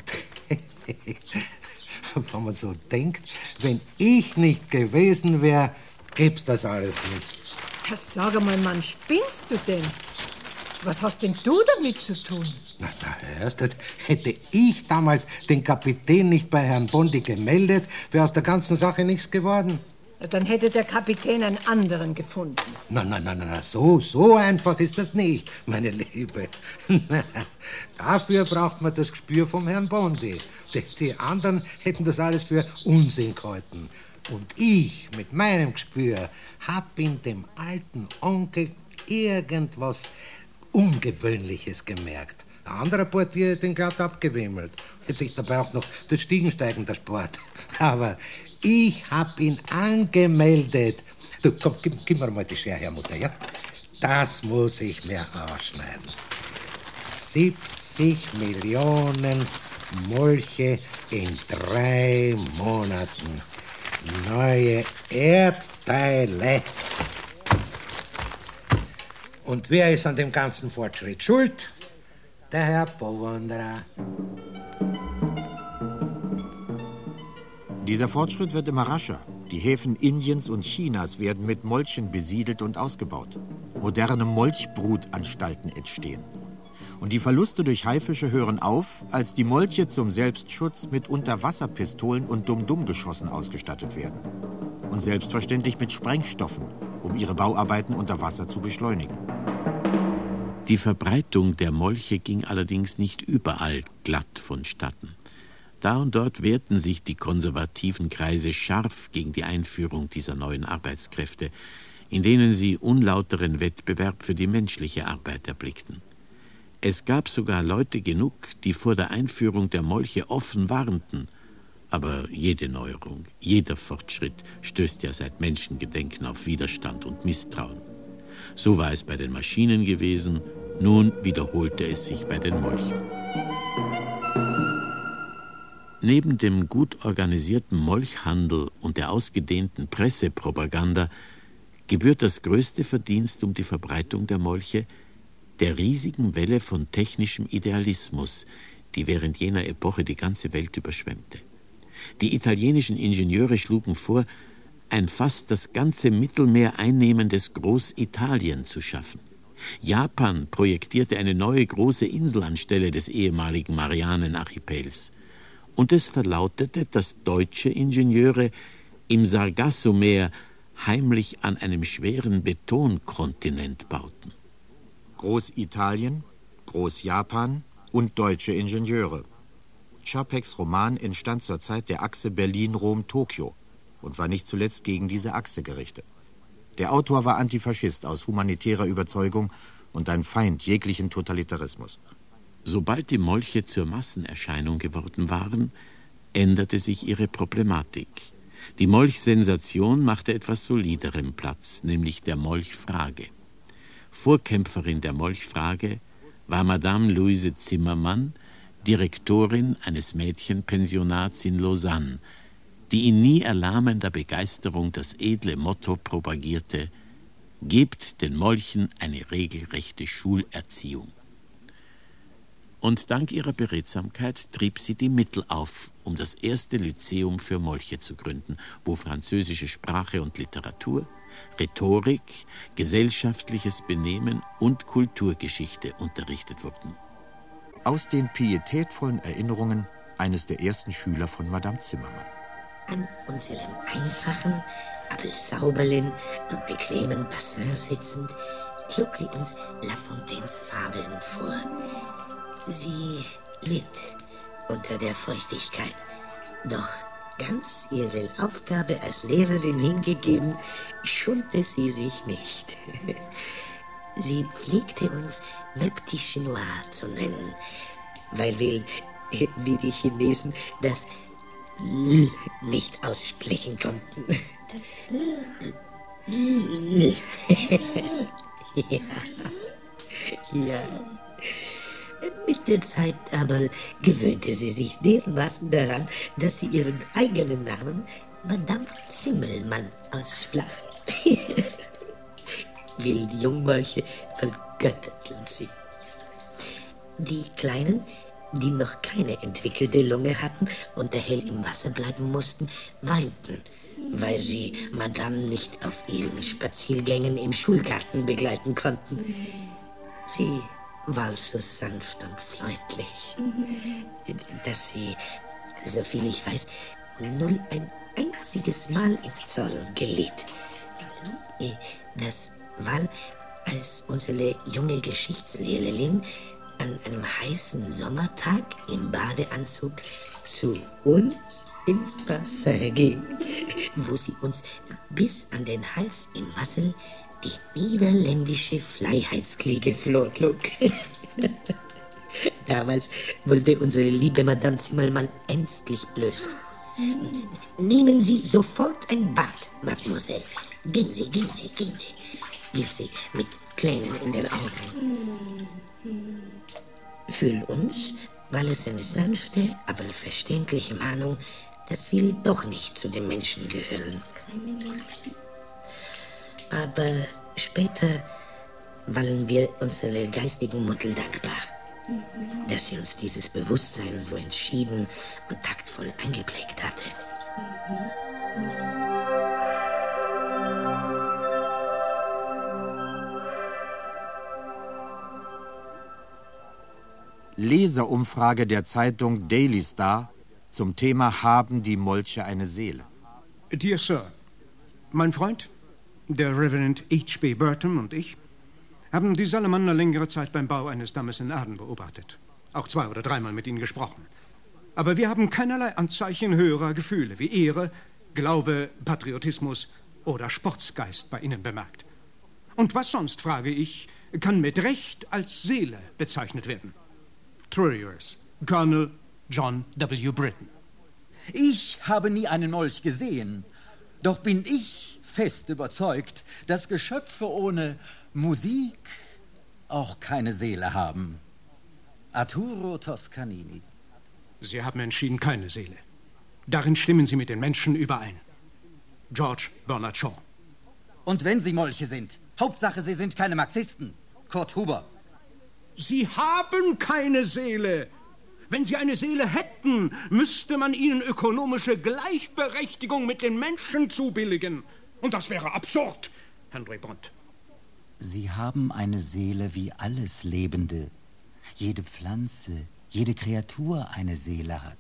wenn man so denkt, wenn ich nicht gewesen wäre, gäb's das alles nicht. Ja, sag einmal, Mann, spinnst du denn? Was hast denn du damit zu tun? Na, na, erst hätte ich damals den Kapitän nicht bei Herrn Bondi gemeldet, wäre aus der ganzen Sache nichts geworden. Ja, dann hätte der Kapitän einen anderen gefunden. Na, na, na, na, so, so einfach ist das nicht, meine Liebe. Dafür braucht man das Gespür vom Herrn Bondi. Die, die anderen hätten das alles für Unsinn gehalten. Und ich mit meinem Gespür hab in dem alten Onkel irgendwas Ungewöhnliches gemerkt. Der andere Portier hat den glatt abgewimmelt. Jetzt ist dabei auch noch das Stiegensteigen der Sport. Aber ich hab ihn angemeldet. Du, komm, gib, gib mir mal die Schere her, Mutter, ja? Das muss ich mir ausschneiden. siebzig Millionen Molche in drei Monaten. Neue Erdteile. Und wer ist an dem ganzen Fortschritt schuld? Der Herr Bewunderer. Dieser Fortschritt wird immer rascher. Die Häfen Indiens und Chinas werden mit Molchen besiedelt und ausgebaut. Moderne Molchbrutanstalten entstehen. Und die Verluste durch Haifische hören auf, als die Molche zum Selbstschutz mit Unterwasserpistolen und Dum-Dum-Geschossen ausgestattet werden. Und selbstverständlich mit Sprengstoffen, um ihre Bauarbeiten unter Wasser zu beschleunigen. Die Verbreitung der Molche ging allerdings nicht überall glatt vonstatten. Da und dort wehrten sich die konservativen Kreise scharf gegen die Einführung dieser neuen Arbeitskräfte, in denen sie unlauteren Wettbewerb für die menschliche Arbeit erblickten. Es gab sogar Leute genug, die vor der Einführung der Molche offen warnten. Aber jede Neuerung, jeder Fortschritt stößt ja seit Menschengedenken auf Widerstand und Misstrauen. So war es bei den Maschinen gewesen, nun wiederholte es sich bei den Molchen. Neben dem gut organisierten Molchhandel und der ausgedehnten Pressepropaganda gebührt das größte Verdienst um die Verbreitung der Molche der riesigen Welle von technischem Idealismus, die während jener Epoche die ganze Welt überschwemmte. Die italienischen Ingenieure schlugen vor, ein fast das ganze Mittelmeer einnehmendes Großitalien zu schaffen. Japan projektierte eine neue große Insel anstelle des ehemaligen Marianenarchipels. Und es verlautete, dass deutsche Ingenieure im Sargassomeer heimlich an einem schweren Betonkontinent bauten. Großitalien, Großjapan und deutsche Ingenieure. Čapeks Roman entstand zur Zeit der Achse Berlin-Rom-Tokio und war nicht zuletzt gegen diese Achse gerichtet. Der Autor war Antifaschist aus humanitärer Überzeugung und ein Feind jeglichen Totalitarismus. Sobald die Molche zur Massenerscheinung geworden waren, änderte sich ihre Problematik. Die Molchsensation machte etwas soliderem Platz, nämlich der Molchfrage. Vorkämpferin der Molchfrage war Madame Louise Zimmermann, Direktorin eines Mädchenpensionats in Lausanne, die in nie erlahmender Begeisterung das edle Motto propagierte: Gebt den Molchen eine regelrechte Schulerziehung. Und dank ihrer Beredsamkeit trieb sie die Mittel auf, um das erste Lyzeum für Molche zu gründen, wo französische Sprache und Literatur, Rhetorik, gesellschaftliches Benehmen und Kulturgeschichte unterrichtet wurden. Aus den pietätvollen Erinnerungen eines der ersten Schüler von Madame Zimmermann. An unserem einfachen, aber sauberlen und bequemen Bassin sitzend, trug sie uns La Fontaines Fabeln vor. Sie litt unter der Feuchtigkeit, doch ganz ihrer Aufgabe als Lehrerin hingegeben, schonte sie sich nicht. Sie pflegte uns Le Petit Chinois zu nennen, weil wir, wie die Chinesen, das L nicht aussprechen konnten. Das L. ja. ja. Mit der Zeit aber gewöhnte sie sich dermaßen daran, dass sie ihren eigenen Namen Madame Zimmelmann aussprach. Wilde Jungmolche vergötterten sie. Die Kleinen, die noch keine entwickelte Lunge hatten und hell im Wasser bleiben mussten, weinten, weil sie Madame nicht auf ihren Spaziergängen im Schulgarten begleiten konnten. Sie war so sanft und freundlich, dass sie, soviel ich weiß, null ein einziges Mal im Zoll gelitt. Das war, als unsere junge Geschichtslehrerin an einem heißen Sommertag im Badeanzug zu uns ins Bassin ging, wo sie uns bis an den Hals im Wasser die niederländische Freiheitskriege vortrug. Damals wollte unsere liebe Madame Zimmermann ängstlich lösen. Nehmen Sie sofort ein Bad, Mademoiselle. Gehen Sie, gehen Sie, gehen Sie, rief sie mit Tränen in den Augen. Für uns war es eine sanfte, aber verständliche Mahnung, dass wir doch nicht zu den Menschen gehören. Keine Menschen. Aber später waren wir unserer geistigen Mutter dankbar, mhm. dass sie uns dieses Bewusstsein so entschieden und taktvoll eingeprägt hatte. Mhm. Leserumfrage der Zeitung Daily Star zum Thema Haben die Molche eine Seele? Dear Sir, mein Freund, der Reverend H B Burton und ich haben die Salamander längere Zeit beim Bau eines Dammes in Aden beobachtet. Auch zwei oder dreimal mit ihnen gesprochen. Aber wir haben keinerlei Anzeichen höherer Gefühle wie Ehre, Glaube, Patriotismus oder Sportsgeist bei ihnen bemerkt. Und was sonst, frage ich, kann mit Recht als Seele bezeichnet werden? Truly yours, Colonel John W. Britton. Ich habe nie einen Molch gesehen, doch bin ich fest überzeugt, dass Geschöpfe ohne Musik auch keine Seele haben. Arturo Toscanini. Sie haben entschieden keine Seele. Darin stimmen Sie mit den Menschen überein. George Bernard Shaw. Und wenn Sie Molche sind, Hauptsache, Sie sind keine Marxisten. Kurt Huber. Sie haben keine Seele. Wenn Sie eine Seele hätten, müsste man ihnen ökonomische Gleichberechtigung mit den Menschen zubilligen. Und das wäre absurd, Henry Bond. Sie haben eine Seele wie alles Lebende. Jede Pflanze, jede Kreatur eine Seele hat.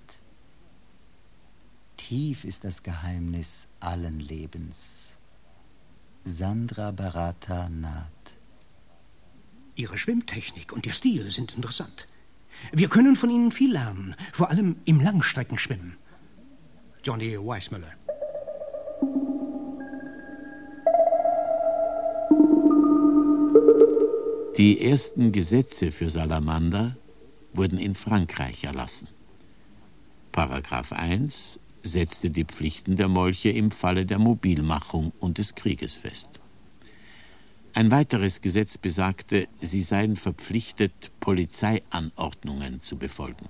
Tief ist das Geheimnis allen Lebens. Sandra Barata Naht. Ihre Schwimmtechnik und Ihr Stil sind interessant. Wir können von Ihnen viel lernen, vor allem im Langstreckenschwimmen. Johnny Weissmuller. Die ersten Gesetze für Salamander wurden in Frankreich erlassen. Paragraph eins setzte die Pflichten der Molche im Falle der Mobilmachung und des Krieges fest. Ein weiteres Gesetz besagte, sie seien verpflichtet, Polizeianordnungen zu befolgen.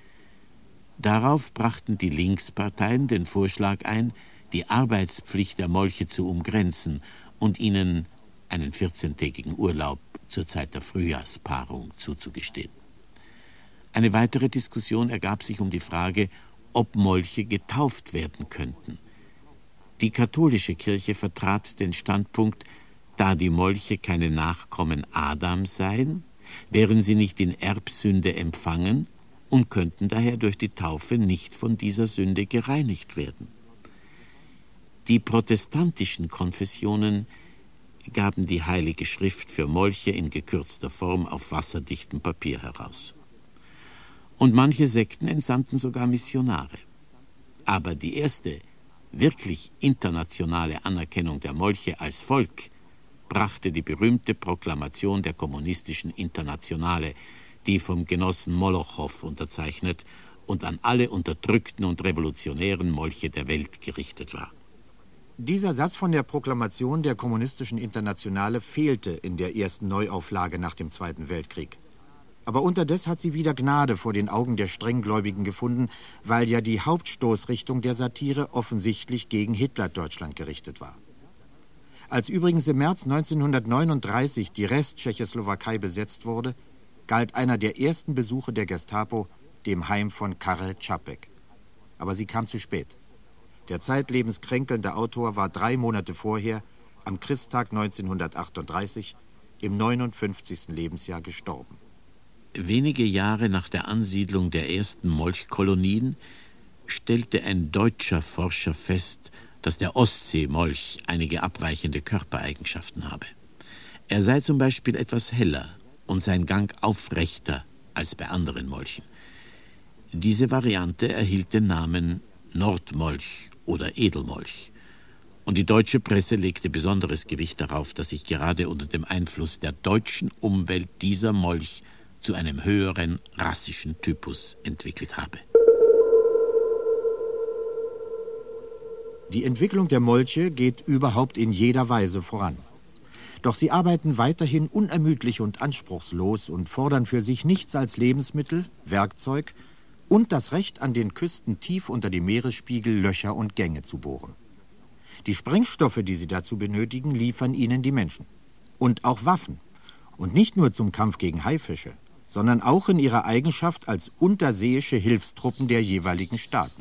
Darauf brachten die Linksparteien den Vorschlag ein, die Arbeitspflicht der Molche zu umgrenzen und ihnen einen vierzehntägigen Urlaub zur Zeit der Frühjahrspaarung zuzugestehen. Eine weitere Diskussion ergab sich um die Frage, ob Molche getauft werden könnten. Die katholische Kirche vertrat den Standpunkt, da die Molche keine Nachkommen Adams seien, wären sie nicht in Erbsünde empfangen und könnten daher durch die Taufe nicht von dieser Sünde gereinigt werden. Die protestantischen Konfessionen gaben die Heilige Schrift für Molche in gekürzter Form auf wasserdichtem Papier heraus. Und manche Sekten entsandten sogar Missionare. Aber die erste, wirklich internationale Anerkennung der Molche als Volk brachte die berühmte Proklamation der kommunistischen Internationale, die vom Genossen Molochow unterzeichnet und an alle unterdrückten und revolutionären Molche der Welt gerichtet war. Dieser Satz von der Proklamation der kommunistischen Internationale fehlte in der ersten Neuauflage nach dem Zweiten Weltkrieg. Aber unterdes hat sie wieder Gnade vor den Augen der Strenggläubigen gefunden, weil ja die Hauptstoßrichtung der Satire offensichtlich gegen Hitler-Deutschland gerichtet war. Als übrigens im März neunzehnhundertneununddreißig die Resttschechoslowakei besetzt wurde, galt einer der ersten Besuche der Gestapo dem Heim von Karel Čapek. Aber sie kam zu spät. Der zeitlebens kränkelnde Autor war drei Monate vorher, am Christtag neunzehnhundertachtunddreißig, im neunundfünfzigsten Lebensjahr gestorben. Wenige Jahre nach der Ansiedlung der ersten Molchkolonien stellte ein deutscher Forscher fest, dass der Ostseemolch einige abweichende Körpereigenschaften habe. Er sei zum Beispiel etwas heller und sein Gang aufrechter als bei anderen Molchen. Diese Variante erhielt den Namen Nordmolch oder Edelmolch. Und die deutsche Presse legte besonderes Gewicht darauf, dass sich gerade unter dem Einfluss der deutschen Umwelt dieser Molch zu einem höheren rassischen Typus entwickelt habe. Die Entwicklung der Molche geht überhaupt in jeder Weise voran. Doch sie arbeiten weiterhin unermüdlich und anspruchslos und fordern für sich nichts als Lebensmittel, Werkzeug und das Recht, an den Küsten tief unter dem Meeresspiegel Löcher und Gänge zu bohren. Die Sprengstoffe, die sie dazu benötigen, liefern ihnen die Menschen. Und auch Waffen. Und nicht nur zum Kampf gegen Haifische, sondern auch in ihrer Eigenschaft als unterseeische Hilfstruppen der jeweiligen Staaten.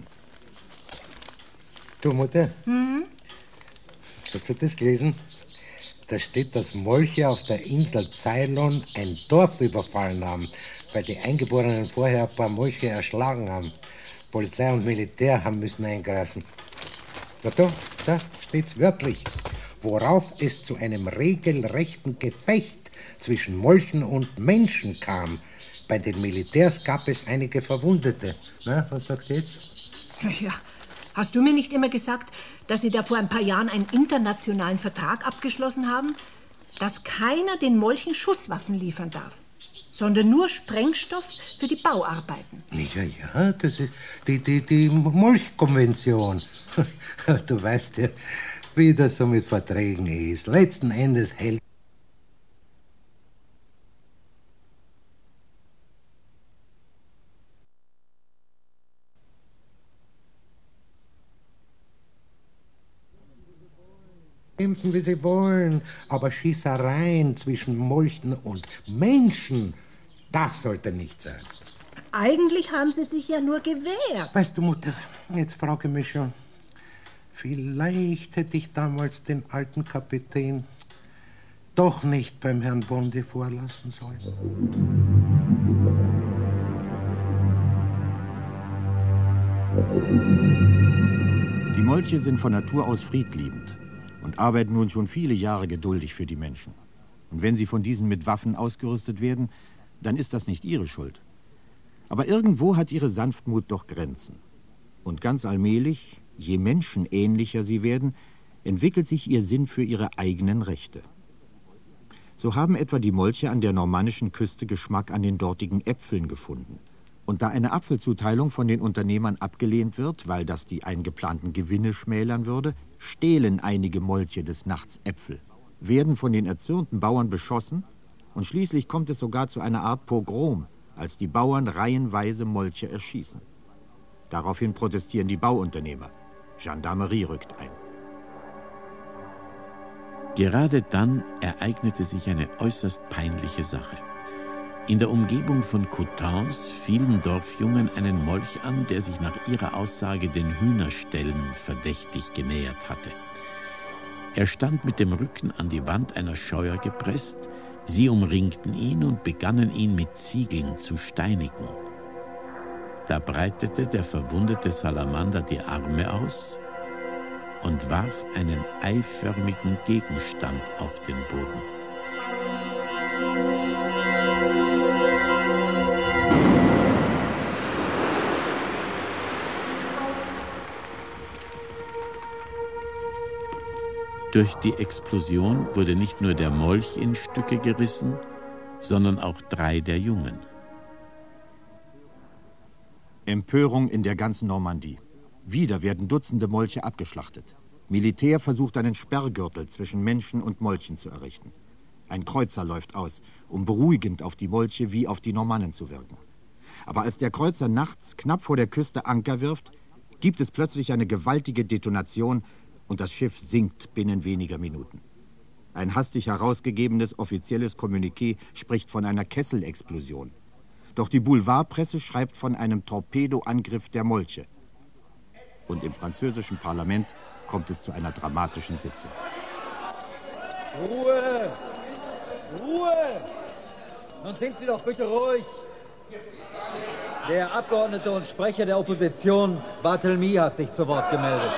Du, Mutter, Hm? hast du das gelesen? Da steht, dass Molche auf der Insel Ceylon ein Dorf überfallen haben, weil die Eingeborenen vorher ein paar Molche erschlagen haben. Polizei und Militär haben müssen eingreifen. Da, da, da steht's wörtlich. Worauf es zu einem regelrechten Gefecht zwischen Molchen und Menschen kam. Bei den Militärs gab es einige Verwundete. Na, was sagst du jetzt? Ja, hast du mir nicht immer gesagt, dass Sie da vor ein paar Jahren einen internationalen Vertrag abgeschlossen haben, dass keiner den Molchen Schusswaffen liefern darf, sondern nur Sprengstoff für die Bauarbeiten? Ja, ja, das ist die, die, die Molchkonvention. Du weißt ja, wie das so mit Verträgen ist. Letzten Endes hält kämpfen, wie sie wollen, aber Schießereien zwischen Molchen und Menschen, das sollte nicht sein. Eigentlich haben Sie sich ja nur gewehrt. Weißt du, Mutter, jetzt frage ich mich schon, vielleicht hätte ich damals den alten Kapitän doch nicht beim Herrn Bondi vorlassen sollen. Die Molche sind von Natur aus friedliebend und arbeiten nun schon viele Jahre geduldig für die Menschen. Und wenn sie von diesen mit Waffen ausgerüstet werden, dann ist das nicht ihre Schuld. Aber irgendwo hat ihre Sanftmut doch Grenzen. Und ganz allmählich, je menschenähnlicher sie werden, entwickelt sich ihr Sinn für ihre eigenen Rechte. So haben etwa die Molche an der normannischen Küste Geschmack an den dortigen Äpfeln gefunden. Und da eine Apfelzuteilung von den Unternehmern abgelehnt wird, weil das die eingeplanten Gewinne schmälern würde, stehlen einige Molche des Nachts Äpfel, werden von den erzürnten Bauern beschossen und schließlich kommt es sogar zu einer Art Pogrom, als die Bauern reihenweise Molche erschießen. Daraufhin protestieren die Bauunternehmer. Gendarmerie rückt ein. Gerade dann ereignete sich eine äußerst peinliche Sache. In der Umgebung von Coutances fielen Dorfjungen einen Molch an, der sich nach ihrer Aussage den Hühnerställen verdächtig genähert hatte. Er stand mit dem Rücken an die Wand einer Scheuer gepresst, sie umringten ihn und begannen ihn mit Ziegeln zu steinigen. Da breitete der verwundete Salamander die Arme aus und warf einen eiförmigen Gegenstand auf den Boden. Durch die Explosion wurde nicht nur der Molch in Stücke gerissen, sondern auch drei der Jungen. Empörung in der ganzen Normandie. Wieder werden Dutzende Molche abgeschlachtet. Militär versucht, einen Sperrgürtel zwischen Menschen und Molchen zu errichten. Ein Kreuzer läuft aus, um beruhigend auf die Molche wie auf die Normannen zu wirken. Aber als der Kreuzer nachts knapp vor der Küste Anker wirft, gibt es plötzlich eine gewaltige Detonation und das Schiff sinkt binnen weniger Minuten. Ein hastig herausgegebenes offizielles Kommuniqué spricht von einer Kesselexplosion. Doch die Boulevardpresse schreibt von einem Torpedoangriff der Molche. Und im französischen Parlament kommt es zu einer dramatischen Sitzung. Ruhe! Ruhe! Nun sind Sie doch bitte ruhig. Der Abgeordnete und Sprecher der Opposition, Barthélemy, hat sich zu Wort gemeldet.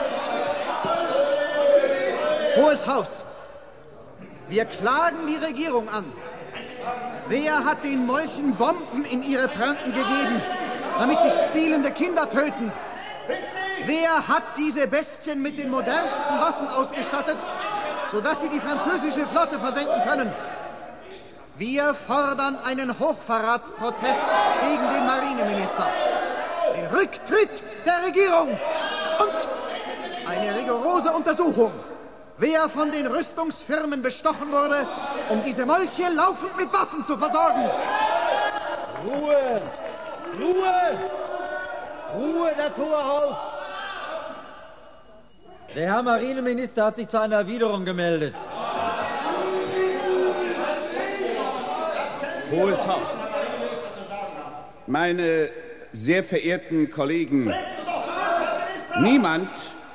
Hohes Haus, wir klagen die Regierung an. Wer hat den Molchen Bomben in ihre Pranken gegeben, damit sie spielende Kinder töten? Wer hat diese Bestien mit den modernsten Waffen ausgestattet, sodass sie die französische Flotte versenken können? Wir fordern einen Hochverratsprozess gegen den Marineminister, den Rücktritt der Regierung und eine rigorose Untersuchung, wer von den Rüstungsfirmen bestochen wurde, um diese Molche laufend mit Waffen zu versorgen. Ruhe! Ruhe! Ruhe, Naturhaus! Der Herr Marineminister hat sich zu einer Erwiderung gemeldet. Hohes Haus. Meine sehr verehrten Kollegen, niemand,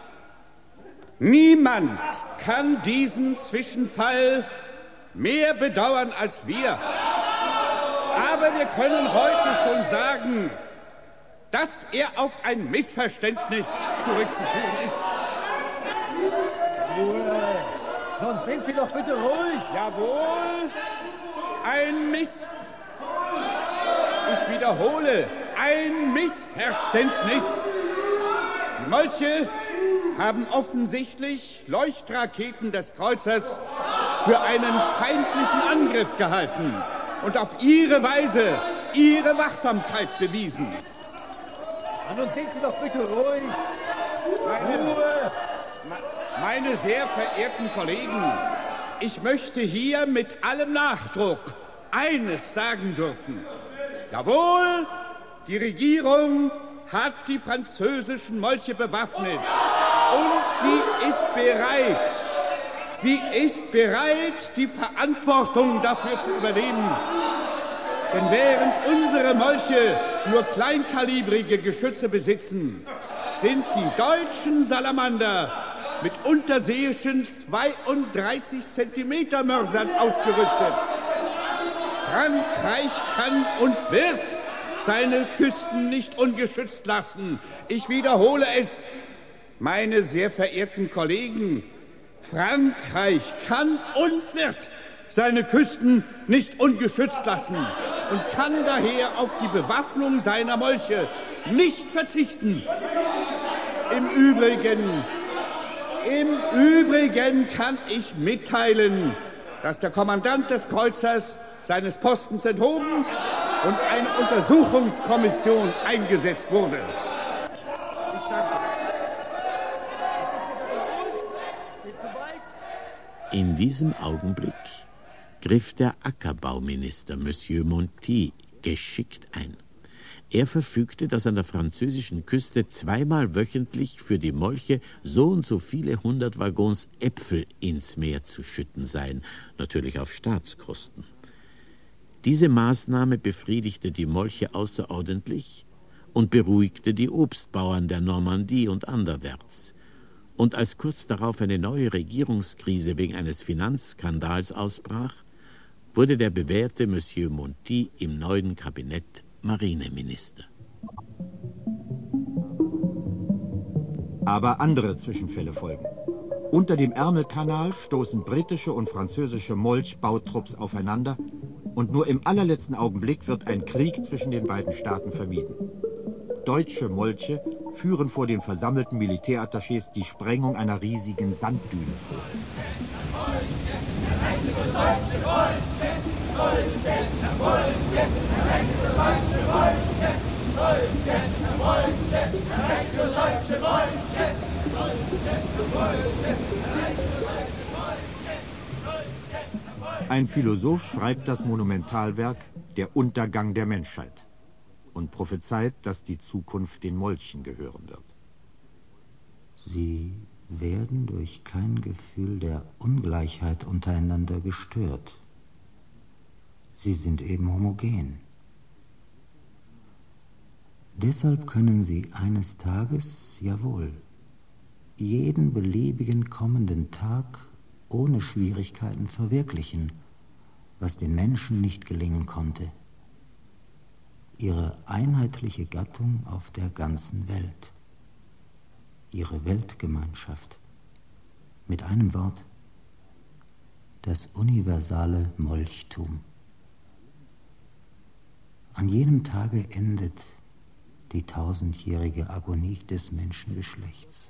niemand kann diesen Zwischenfall mehr bedauern als wir. Aber wir können heute schon sagen, dass er auf ein Missverständnis zurückzuführen ist. Ruhe! Nun sind Sie doch bitte ruhig! Jawohl! Ein Miss... Ich wiederhole, ein Missverständnis. Die Molche haben offensichtlich Leuchtraketen des Kreuzers für einen feindlichen Angriff gehalten und auf ihre Weise ihre Wachsamkeit bewiesen. Ja, nun sind Sie doch bitte ruhig. Meine, Ruhe! meine sehr verehrten Kollegen, ich möchte hier mit allem Nachdruck eines sagen dürfen. Jawohl, die Regierung hat die französischen Molche bewaffnet und sie ist bereit, sie ist bereit, die Verantwortung dafür zu übernehmen. Denn während unsere Molche nur kleinkalibrige Geschütze besitzen, sind die deutschen Salamander mit unterseeischen zweiunddreißig Zentimeter Mörsern ausgerüstet. Frankreich kann und wird seine Küsten nicht ungeschützt lassen. Ich wiederhole es, meine sehr verehrten Kollegen, Frankreich kann und wird seine Küsten nicht ungeschützt lassen und kann daher auf die Bewaffnung seiner Molche nicht verzichten. Im Übrigen, im Übrigen kann ich mitteilen, dass der Kommandant des Kreuzers seines Postens enthoben und eine Untersuchungskommission eingesetzt wurde. Ich danke. In diesem Augenblick griff der Ackerbauminister Monsieur Monty geschickt ein. Er verfügte, dass an der französischen Küste zweimal wöchentlich für die Molche so und so viele hundert Waggons Äpfel ins Meer zu schütten seien, natürlich auf Staatskosten. Diese Maßnahme befriedigte die Molche außerordentlich und beruhigte die Obstbauern der Normandie und anderwärts. Und als kurz darauf eine neue Regierungskrise wegen eines Finanzskandals ausbrach, wurde der bewährte Monsieur Monty im neuen Kabinett Marineminister. Aber andere Zwischenfälle folgen. Unter dem Ärmelkanal stoßen britische und französische Molch-Bautrupps aufeinander und nur im allerletzten Augenblick wird ein Krieg zwischen den beiden Staaten vermieden. Deutsche Molche führen vor den versammelten Militärattachés die Sprengung einer riesigen Sanddüne vor. Ein Philosoph schreibt das Monumentalwerk Der Untergang der Menschheit und prophezeit, dass die Zukunft den Molchen gehören wird. Sie werden durch kein Gefühl der Ungleichheit untereinander gestört. Sie sind eben homogen. Deshalb können sie eines Tages, jawohl, jeden beliebigen kommenden Tag ohne Schwierigkeiten verwirklichen, was den Menschen nicht gelingen konnte. Ihre einheitliche Gattung auf der ganzen Welt. Ihre Weltgemeinschaft. Mit einem Wort, das universale Molchtum. An jenem Tage endet die tausendjährige Agonie des Menschengeschlechts.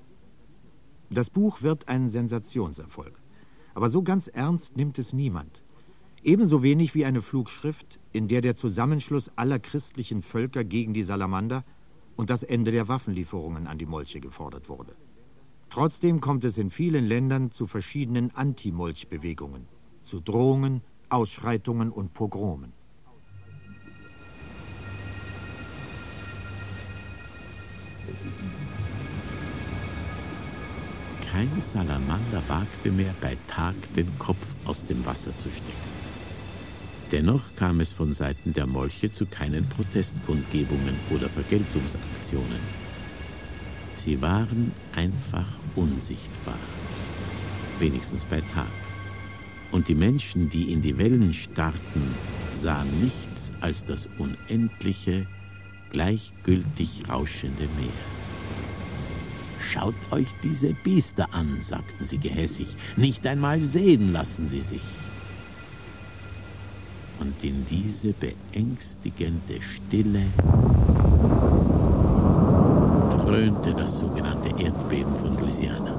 Das Buch wird ein Sensationserfolg. Aber so ganz ernst nimmt es niemand. Ebenso wenig wie eine Flugschrift, in der der Zusammenschluss aller christlichen Völker gegen die Salamander und das Ende der Waffenlieferungen an die Molche gefordert wurde. Trotzdem kommt es in vielen Ländern zu verschiedenen Anti-Molch-Bewegungen, zu Drohungen, Ausschreitungen und Pogromen. Kein Salamander wagte mehr, bei Tag den Kopf aus dem Wasser zu stecken. Dennoch kam es von Seiten der Molche zu keinen Protestkundgebungen oder Vergeltungsaktionen. Sie waren einfach unsichtbar, wenigstens bei Tag. Und die Menschen, die in die Wellen starrten, sahen nichts als das unendliche, gleichgültig rauschende Meer. »Schaut euch diese Biester an«, sagten sie gehässig, »nicht einmal sehen lassen sie sich.« Und in diese beängstigende Stille dröhnte das sogenannte Erdbeben von Louisiana.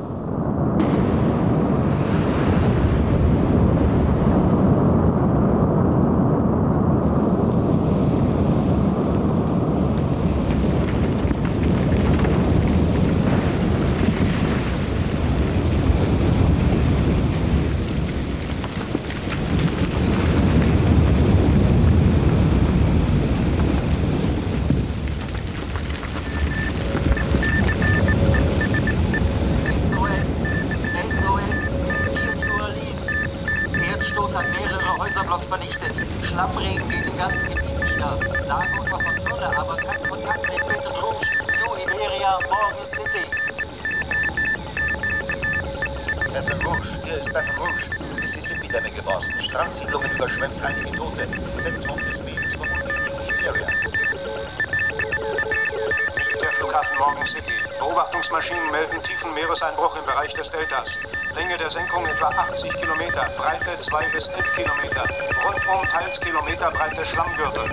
Beobachtungsmaschinen melden tiefen Meereseinbruch im Bereich des Deltas. Länge der Senkung etwa achtzig Kilometer, Breite zwei bis elf Kilometer. Rundum teils kilometerbreite Schlammgürtel.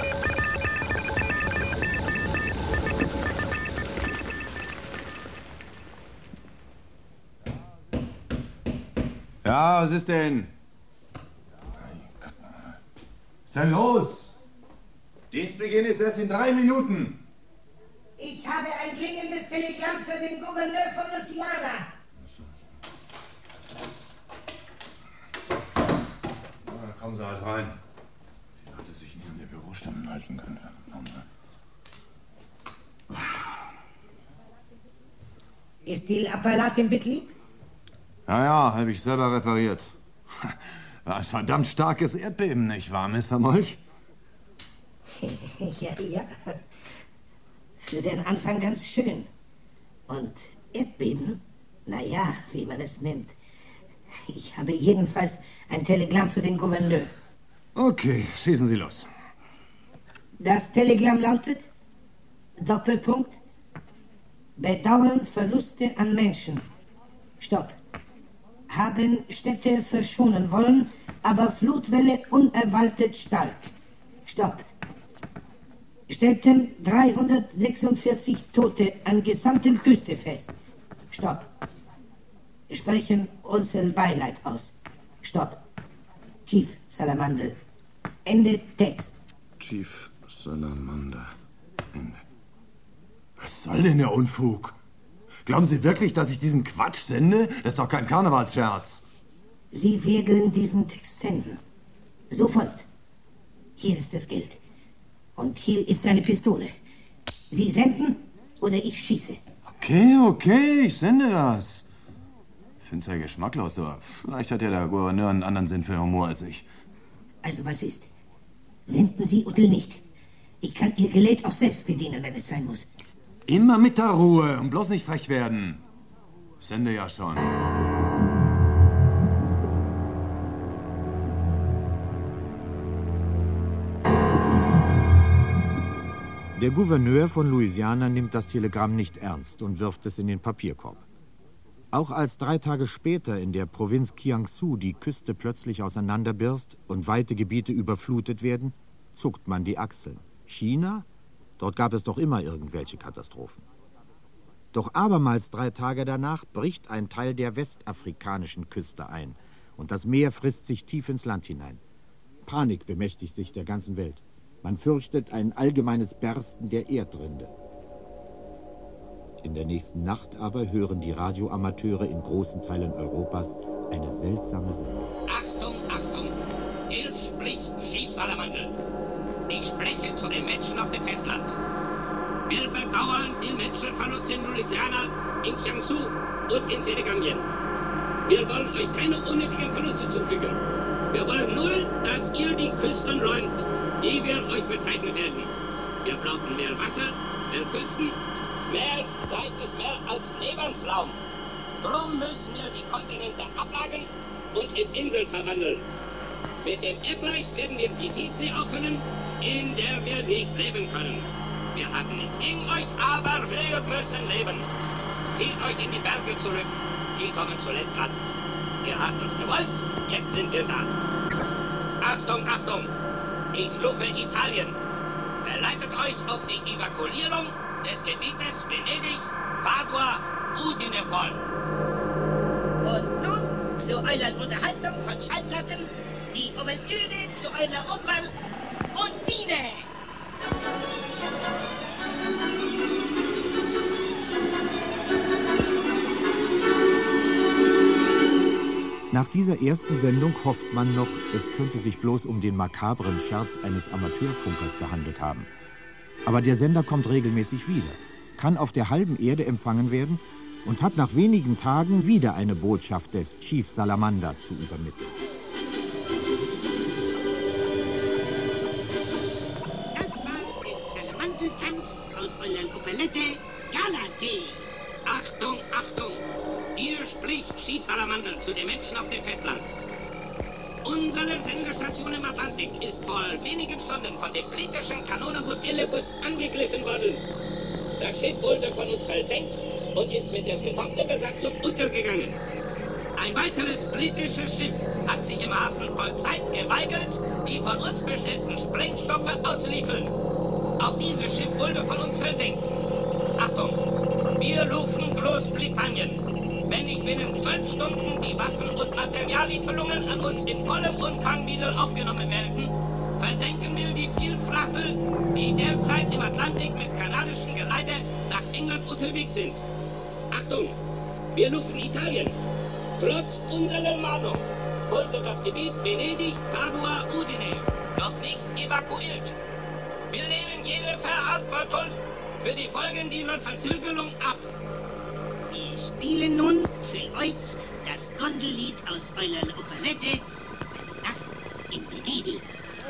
Ja, was ist denn? Was ist denn los? Dienstbeginn ist erst in drei Minuten. Ich habe ein dringendes Telegramm für den Gouverneur von Louisiana. Na, kommen Sie halt rein. Die Leute sich nicht an der Bürostimmen halten können. Ist die Apparat in Betrieb? Ja, ja, habe ich selber repariert. Ein verdammt starkes Erdbeben, nicht wahr, Mister Molch? Ja, ja. Für den Anfang ganz schön. Und Erdbeben? Naja, wie man es nennt. Ich habe jedenfalls ein Telegramm für den Gouverneur. Okay, schießen Sie los. Das Telegramm lautet: Doppelpunkt. Bedauern Verluste an Menschen. Stopp. Haben Städte verschonen wollen, aber Flutwelle unerwartet stark. Stopp. Stellten dreihundertsechsundvierzig Tote an gesamter Küste fest. Stopp. Sprechen unser Beileid aus. Stopp. Chief Salamander. Ende Text. Chief Salamander. Ende. Was soll denn der Unfug? Glauben Sie wirklich, dass ich diesen Quatsch sende? Das ist doch kein Karnevalsscherz. Sie werden diesen Text senden. Sofort. Hier ist das Geld. Und hier ist eine Pistole. Sie senden oder ich schieße. Okay, okay, ich sende das. Ich finde es ja geschmacklos, aber vielleicht hat ja der Gouverneur einen anderen Sinn für Humor als ich. Also was ist? Senden Sie oder nicht? Ich kann Ihr Gerät auch selbst bedienen, wenn es sein muss. Immer mit der Ruhe und bloß nicht frech werden. Ich sende ja schon. Der Gouverneur von Louisiana nimmt das Telegramm nicht ernst und wirft es in den Papierkorb. Auch als drei Tage später in der Provinz Kiangsu die Küste plötzlich auseinanderbirst und weite Gebiete überflutet werden, zuckt man die Achseln. China? Dort gab es doch immer irgendwelche Katastrophen. Doch abermals drei Tage danach bricht ein Teil der westafrikanischen Küste ein und das Meer frisst sich tief ins Land hinein. Panik bemächtigt sich der ganzen Welt. Man fürchtet ein allgemeines Bersten der Erdrinde. In der nächsten Nacht aber hören die Radioamateure in großen Teilen Europas eine seltsame Sendung. Achtung, Achtung! Hier spricht Schiefsalamandel. Ich spreche zu den Menschen auf dem Festland. Wir bedauern den Menschenverlust in Louisiana, in Jiangsu und in Senegambien. Wir wollen euch keine unnötigen Verluste zufügen. Wir wollen nur, dass ihr die Küsten räumt, die wir euch bezeichnen werden. Wir brauchen mehr Wasser, mehr Küsten, mehr Zeit ist mehr als Lebensraum. Drum müssen wir die Kontinente ablagern und in Inseln verwandeln. Mit dem Erdreich werden wir die Tiefsee auffüllen, in der wir nicht leben können. Wir haben nichts gegen euch, aber wir müssen leben. Zieht euch in die Berge zurück, die kommen zuletzt an. Ihr habt uns gewollt, jetzt sind wir da. Achtung, Achtung! Ich rufe Italien. Bereitet euch auf die Evakuierung des Gebietes Venedig, Padua, Udine vor. Und nun zu eurer Unterhaltung von Schallplatten, die Ouvertüre zu eurer Oper Undine. Nach dieser ersten Sendung hofft man noch, es könnte sich bloß um den makabren Scherz eines Amateurfunkers gehandelt haben. Aber der Sender kommt regelmäßig wieder, kann auf der halben Erde empfangen werden und hat nach wenigen Tagen wieder eine Botschaft des Chief Salamander zu übermitteln. Das war der Salamandeltanz aus eurer Operette Galatee. Achtung, Achtung! Hier spricht Chief Salamander zu den Menschen auf dem Festland. Unsere Senderstation im Atlantik ist vor wenigen Stunden von dem britischen Kanonenboot Elebus angegriffen worden. Das Schiff wurde von uns versenkt und ist mit der gesamten Besatzung untergegangen. Ein weiteres britisches Schiff hat sich im Hafen Port Said geweigert, die von uns bestellten Sprengstoffe auszuliefern. Auch dieses Schiff wurde von uns versenkt. Achtung, wir rufen Großbritannien. Wenn nicht binnen zwölf Stunden die Waffen- und Materiallieferungen an uns in vollem Umfang wieder aufgenommen werden, versenken wir die Vielfrachter, die derzeit im Atlantik mit kanadischem Geleite nach England unterwegs sind. Achtung, wir rufen Italien. Trotz unserer Mahnung wurde das Gebiet Venedig, Padua, Udine noch nicht evakuiert. Wir lehnen jede Verantwortung für die Folgen dieser Verzögerung ab. Wir spielen nun für euch das Gondellied aus eurer Operette Nacht in Venedig.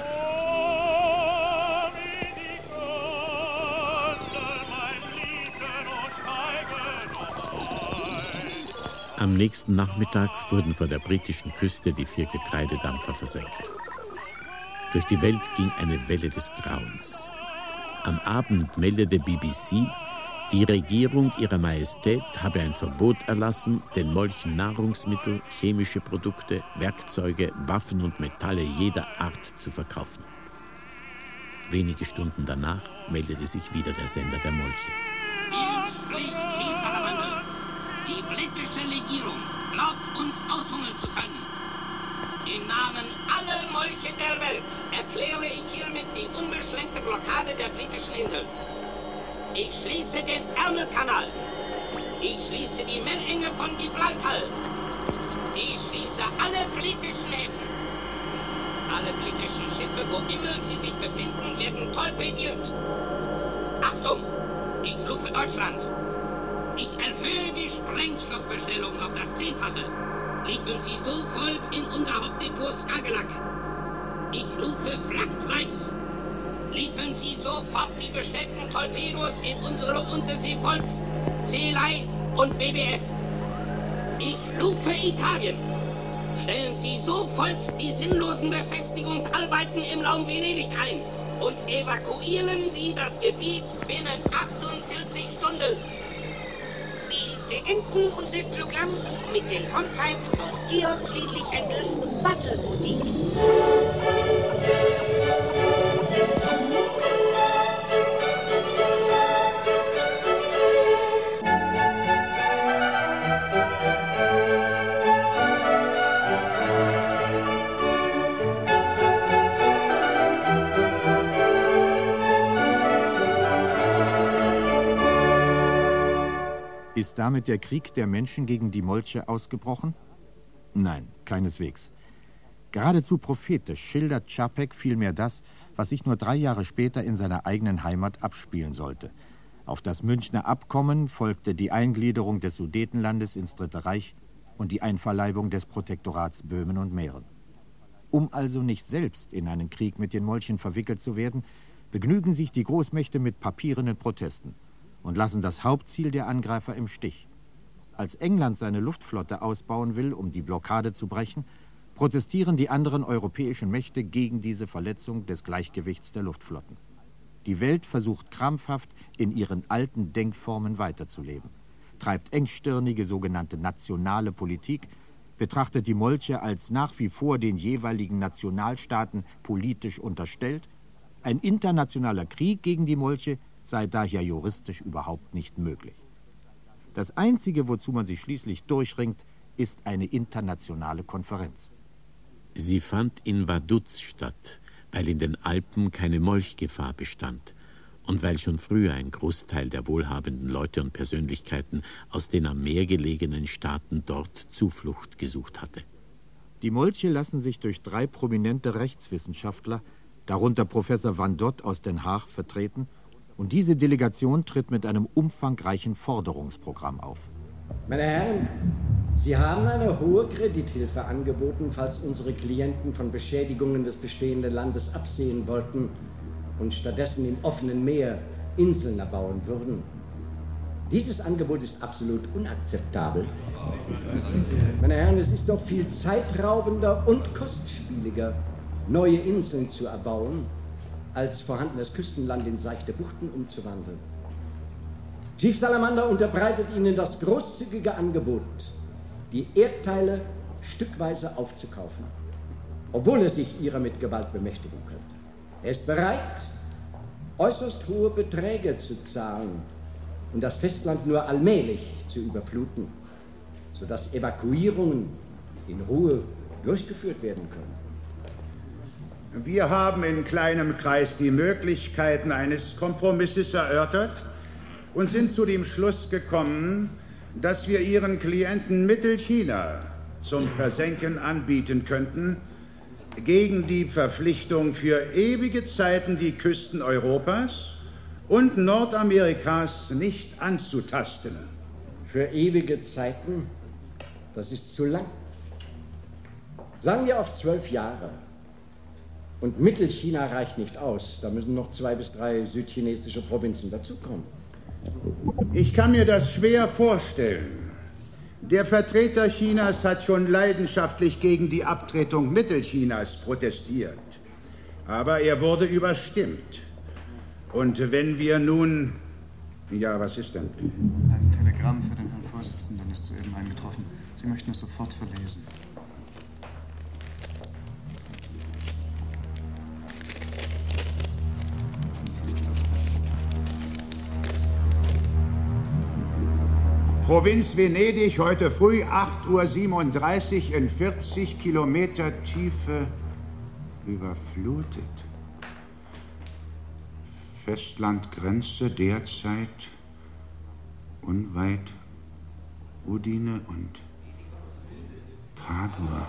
Am nächsten Nachmittag wurden vor der britischen Küste die vier Getreidedampfer versenkt. Durch die Welt ging eine Welle des Grauens. Am Abend meldete B B C, die Regierung Ihrer Majestät habe ein Verbot erlassen, den Molchen Nahrungsmittel, chemische Produkte, Werkzeuge, Waffen und Metalle jeder Art zu verkaufen. Wenige Stunden danach meldete sich wieder der Sender der Molche. Hier spricht Chief Salamander. Die britische Regierung glaubt, uns aushungern zu können. Im Namen aller Molche der Welt erkläre ich hiermit die unbeschränkte Blockade der britischen Inseln. Ich schließe den Ärmelkanal. Ich schließe die Meerenge von Gibraltar. Ich schließe alle britischen Häfen. Alle britischen Schiffe, wo immer sie sich befinden, werden torpediert. Achtung! Ich rufe Deutschland. Ich erhöhe die Sprengstoffbestellung auf das Zehnfache. Liefern Sie sofort in unser Hauptdepot Skagerrak. Ich rufe Frankreich. Liefern Sie sofort die bestellten Torpedos in unsere Unterseevolks, Seelei und B B F. Ich rufe Italien. Stellen Sie sofort die sinnlosen Befestigungsarbeiten im Raum Venedig ein und evakuieren Sie das Gebiet binnen achtundvierzig Stunden. Wir beenden unser Programm mit dem Hornpipe aus Georg Friedrich Händels Bastelmusik. Ist damit der Krieg der Menschen gegen die Molche ausgebrochen? Nein, keineswegs. Geradezu prophetisch schildert Čapek vielmehr das, was sich nur drei Jahre später in seiner eigenen Heimat abspielen sollte. Auf das Münchner Abkommen folgte die Eingliederung des Sudetenlandes ins Dritte Reich und die Einverleibung des Protektorats Böhmen und Mähren. Um also nicht selbst in einen Krieg mit den Molchen verwickelt zu werden, begnügen sich die Großmächte mit papierenden Protesten und lassen das Hauptziel der Angreifer im Stich. Als England seine Luftflotte ausbauen will, um die Blockade zu brechen, protestieren die anderen europäischen Mächte gegen diese Verletzung des Gleichgewichts der Luftflotten. Die Welt versucht krampfhaft, in ihren alten Denkformen weiterzuleben, treibt engstirnige sogenannte nationale Politik, betrachtet die Molche als nach wie vor den jeweiligen Nationalstaaten politisch unterstellt. Ein internationaler Krieg gegen die Molche sei daher juristisch überhaupt nicht möglich. Das Einzige, wozu man sich schließlich durchringt, ist eine internationale Konferenz. Sie fand in Vaduz statt, weil in den Alpen keine Molchgefahr bestand und weil schon früher ein Großteil der wohlhabenden Leute und Persönlichkeiten aus den am Meer gelegenen Staaten dort Zuflucht gesucht hatte. Die Molche lassen sich durch drei prominente Rechtswissenschaftler, darunter Professor Van Dott aus Den Haag, vertreten, und diese Delegation tritt mit einem umfangreichen Forderungsprogramm auf. Meine Herren, Sie haben eine hohe Kredithilfe angeboten, falls unsere Klienten von Beschädigungen des bestehenden Landes absehen wollten und stattdessen im offenen Meer Inseln erbauen würden. Dieses Angebot ist absolut unakzeptabel. Meine Herren, es ist doch viel zeitraubender und kostspieliger, neue Inseln zu erbauen, als vorhandenes Küstenland in seichte Buchten umzuwandeln. Chief Salamander unterbreitet Ihnen das großzügige Angebot, die Erdteile stückweise aufzukaufen, obwohl er sich ihrer mit Gewalt bemächtigen könnte. Er ist bereit, äußerst hohe Beträge zu zahlen und das Festland nur allmählich zu überfluten, sodass Evakuierungen in Ruhe durchgeführt werden können. Wir haben in kleinem Kreis die Möglichkeiten eines Kompromisses erörtert und sind zu dem Schluss gekommen, dass wir Ihren Klienten Mittelchina zum Versenken anbieten könnten, gegen die Verpflichtung für ewige Zeiten die Küsten Europas und Nordamerikas nicht anzutasten. Für ewige Zeiten? Das ist zu lang. Sagen wir auf zwölf Jahre. Und Mittelchina reicht nicht aus. Da müssen noch zwei bis drei südchinesische Provinzen dazukommen. Ich kann mir das schwer vorstellen. Der Vertreter Chinas hat schon leidenschaftlich gegen die Abtretung Mittelchinas protestiert. Aber er wurde überstimmt. Und wenn wir nun... Ja, was ist denn? Ein Telegramm für den Herrn Vorsitzenden ist soeben eingetroffen. Sie möchten es sofort verlesen. Provinz Venedig, heute früh acht Uhr siebenunddreißig in vierzig Kilometer Tiefe überflutet. Festlandgrenze derzeit unweit Udine und Padua.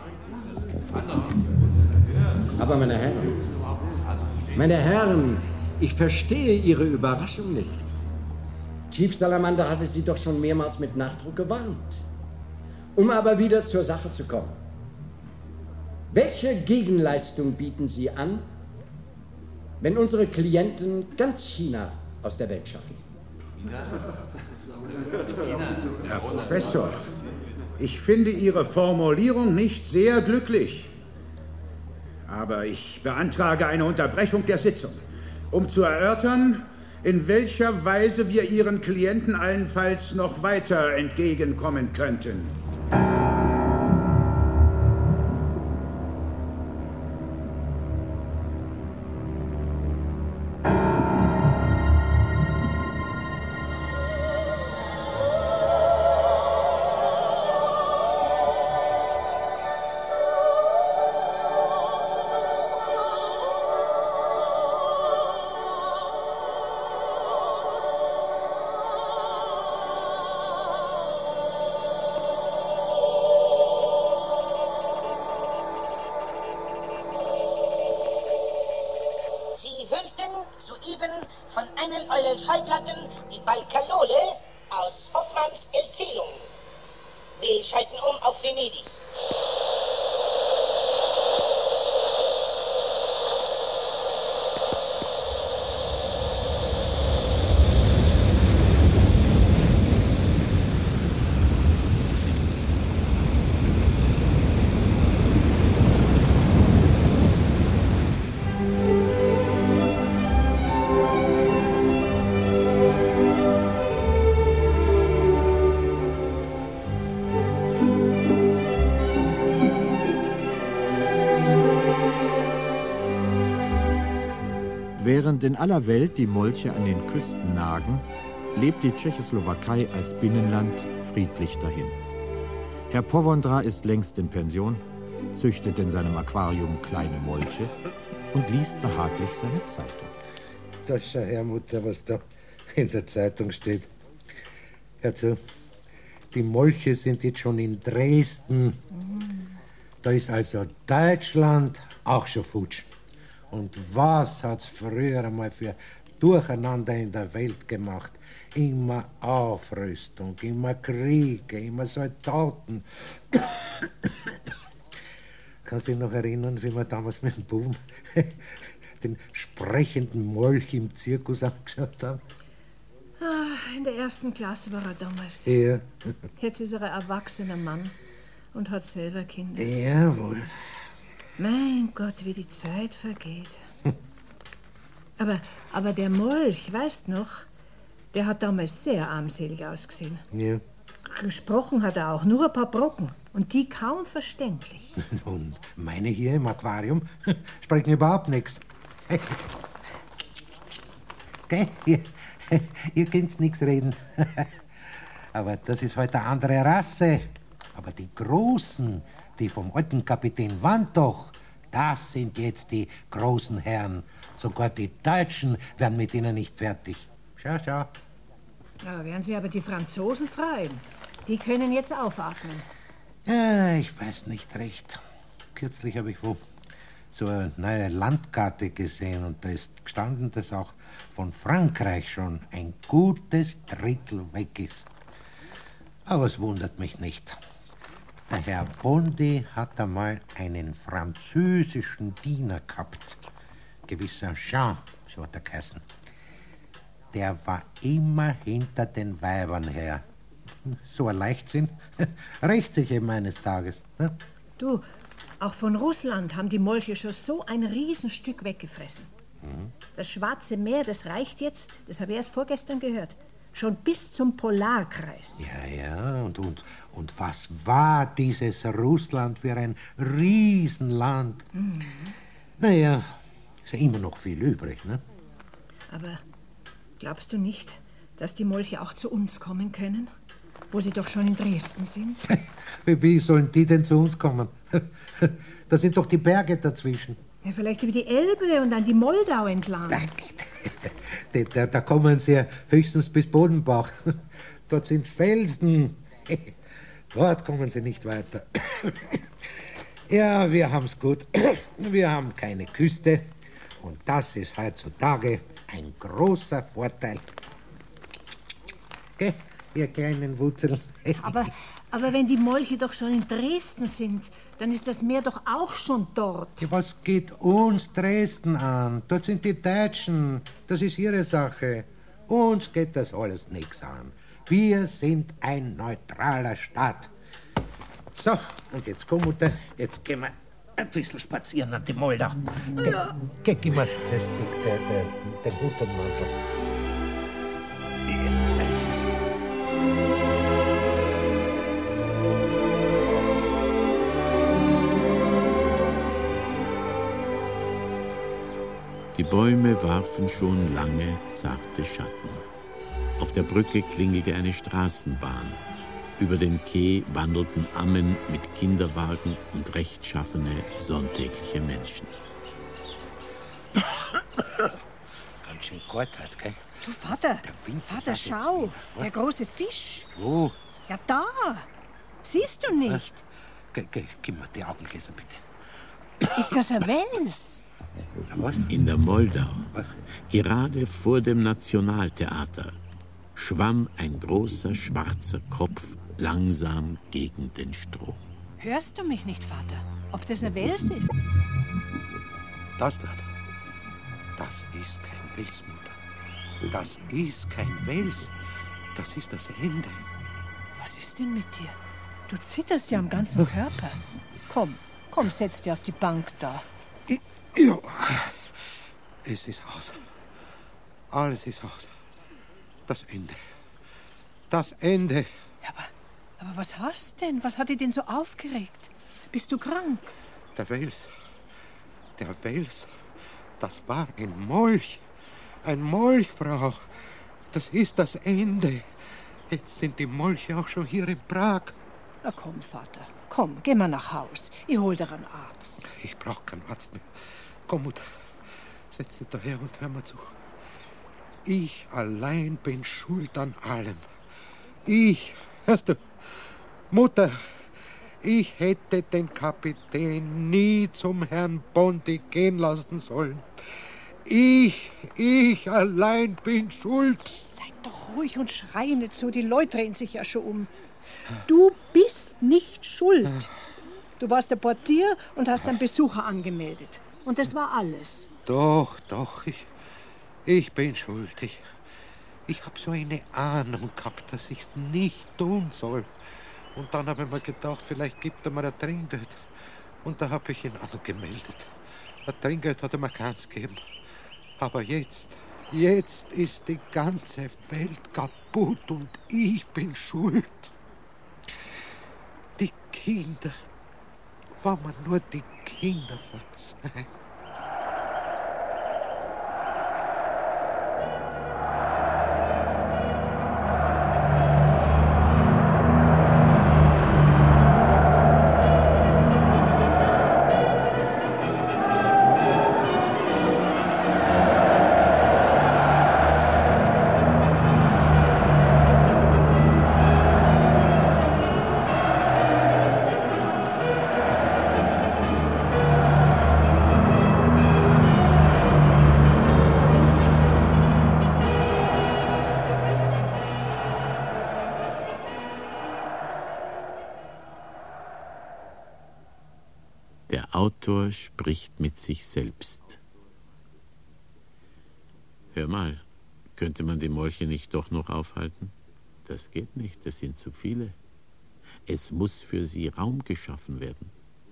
Aber meine Herren, meine Herren, ich verstehe Ihre Überraschung nicht. Chief Salamander hatte Sie doch schon mehrmals mit Nachdruck gewarnt. Um aber wieder zur Sache zu kommen. Welche Gegenleistung bieten Sie an, wenn unsere Klienten ganz China aus der Welt schaffen? Herr Professor, ich finde Ihre Formulierung nicht sehr glücklich. Aber ich beantrage eine Unterbrechung der Sitzung, um zu erörtern, in welcher Weise wir Ihren Klienten allenfalls noch weiter entgegenkommen könnten. Schallplatten die Balkalole aus Hoffmanns Erzählung. Wir schalten um auf Venedig. Während in aller Welt die Molche an den Küsten nagen, lebt die Tschechoslowakei als Binnenland friedlich dahin. Herr Povondra ist längst in Pension, züchtet in seinem Aquarium kleine Molche und liest behaglich seine Zeitung. Da schau her, Mutter, was da in der Zeitung steht. Hör zu, die Molche sind jetzt schon in Dresden. Da ist also Deutschland auch schon futsch. Und was hat's früher einmal für Durcheinander in der Welt gemacht? Immer Aufrüstung, immer Kriege, immer Soldaten. Kannst du dich noch erinnern, wie wir damals mit dem Buben den sprechenden Molch im Zirkus angeschaut haben? Ah, in der ersten Klasse war er damals. Ja. Jetzt ist er ein erwachsener Mann und hat selber Kinder. Jawohl. Mein Gott, wie die Zeit vergeht. aber, aber der Molch, weißt noch, der hat damals sehr armselig ausgesehen. Ja. Gesprochen hat er auch, nur ein paar Brocken. Und die kaum verständlich. Und meine hier im Aquarium sprechen überhaupt nichts. Gell? Ihr, ihr könnt nichts reden. Aber das ist heute eine andere Rasse. Aber die Großen, die vom alten Kapitän Wantoch, das sind jetzt die großen Herren. Sogar die Deutschen werden mit ihnen nicht fertig. Schau, schau. Ja, werden sie aber die Franzosen freuen. Die können jetzt aufatmen. Ja, ich weiß nicht recht. Kürzlich habe ich wo so eine neue Landkarte gesehen und da ist gestanden, dass auch von Frankreich schon ein gutes Drittel weg ist. Aber es wundert mich nicht. Der Herr Bondy hat einmal einen französischen Diener gehabt. Gewisser Jean, so hat er geheißen. Der war immer hinter den Weibern her. So ein Leichtsinn rächt sich eben eines Tages. Ne? Du, auch von Russland haben die Molche schon so ein Riesenstück weggefressen. Mhm. Das Schwarze Meer, das reicht jetzt, das habe ich erst vorgestern gehört, schon bis zum Polarkreis. Ja, ja, und, und, und was war dieses Russland für ein Riesenland? Mhm. Naja, ist ja immer noch viel übrig, ne? Aber glaubst du nicht, dass die Molche auch zu uns kommen können? Wo sie doch schon in Dresden sind? Wie sollen die denn zu uns kommen? Da sind doch die Berge dazwischen. Ja, vielleicht über die Elbe und dann die Moldau entlang. Da, da, da kommen sie ja höchstens bis Bodenbach. Dort sind Felsen. Dort kommen sie nicht weiter. Ja, wir haben's gut. Wir haben keine Küste. Und das ist heutzutage ein großer Vorteil. Gell, ihr kleinen Wurzeln? Aber, aber wenn die Molche doch schon in Dresden sind, dann ist das Meer doch auch schon dort. Ja, was geht uns Dresden an? Dort sind die Deutschen. Das ist ihre Sache. Uns geht das alles nichts an. Wir sind ein neutraler Staat. So, und jetzt komm, Mutter, jetzt gehen wir ein bisschen spazieren an die Moldau. Ja. Geh, gib mal das Stück, der, der, den Hut und Mantel. Die Bäume warfen schon lange zarte Schatten. Auf der Brücke klingelte eine Straßenbahn. Über den Quai wandelten Ammen mit Kinderwagen und rechtschaffene, sonntägliche Menschen. Ganz schön kalt halt, gell? Du, Vater, Vater, schau, der große Fisch. Wo? Ja, da. Siehst du nicht? G -g Gib mir die Augengläser, bitte. Ist das ein Wels? Was? In der Moldau, gerade vor dem Nationaltheater, schwamm ein großer schwarzer Kopf langsam gegen den Strom. Hörst du mich nicht, Vater? Ob das ein Wels ist? Das dort, das ist kein Wels, Mutter. Das ist kein Wels. Das ist das Ende. Was ist denn mit dir? Du zitterst ja am ganzen Körper. Komm, komm, setz dich auf die Bank da. Ja, es ist aus. Alles ist aus. Das Ende. Das Ende. Ja, aber, aber was hast denn? Was hat dich denn so aufgeregt? Bist du krank? Der Wels. Der Wels. Das war ein Molch. Ein Molch, Frau. Das ist das Ende. Jetzt sind die Molche auch schon hier in Prag. Na komm, Vater. Komm, geh mal nach Haus. Ich hol dir einen Arzt. Ich brauch keinen Arzt mehr. Komm, Mutter. Setz dich daher und hör mal zu. Ich allein bin schuld an allem. Ich, hörst du, Mutter, ich hätte den Kapitän nie zum Herrn Bondi gehen lassen sollen. Ich, ich allein bin schuld. Seid doch ruhig und schrei nicht so, die Leute drehen sich ja schon um. Du bist nicht schuld. Du warst der Portier und hast einen Besucher angemeldet. Und das war alles. Doch, doch, ich, ich bin schuldig. Ich habe so eine Ahnung gehabt, dass ich es nicht tun soll. Und dann habe ich mir gedacht, vielleicht gibt er mir ein Trinkgeld. Und da habe ich ihn angemeldet. Ein Trinkgeld hat er mir keins gegeben. Aber jetzt, jetzt ist die ganze Welt kaputt und ich bin schuld. Die Kinder, wenn man nur die Kinder verzeihen. Der Autor spricht mit sich selbst. Hör mal, könnte man die Molche nicht doch noch aufhalten? Das geht nicht, es sind zu viele. Es muss für sie Raum geschaffen werden.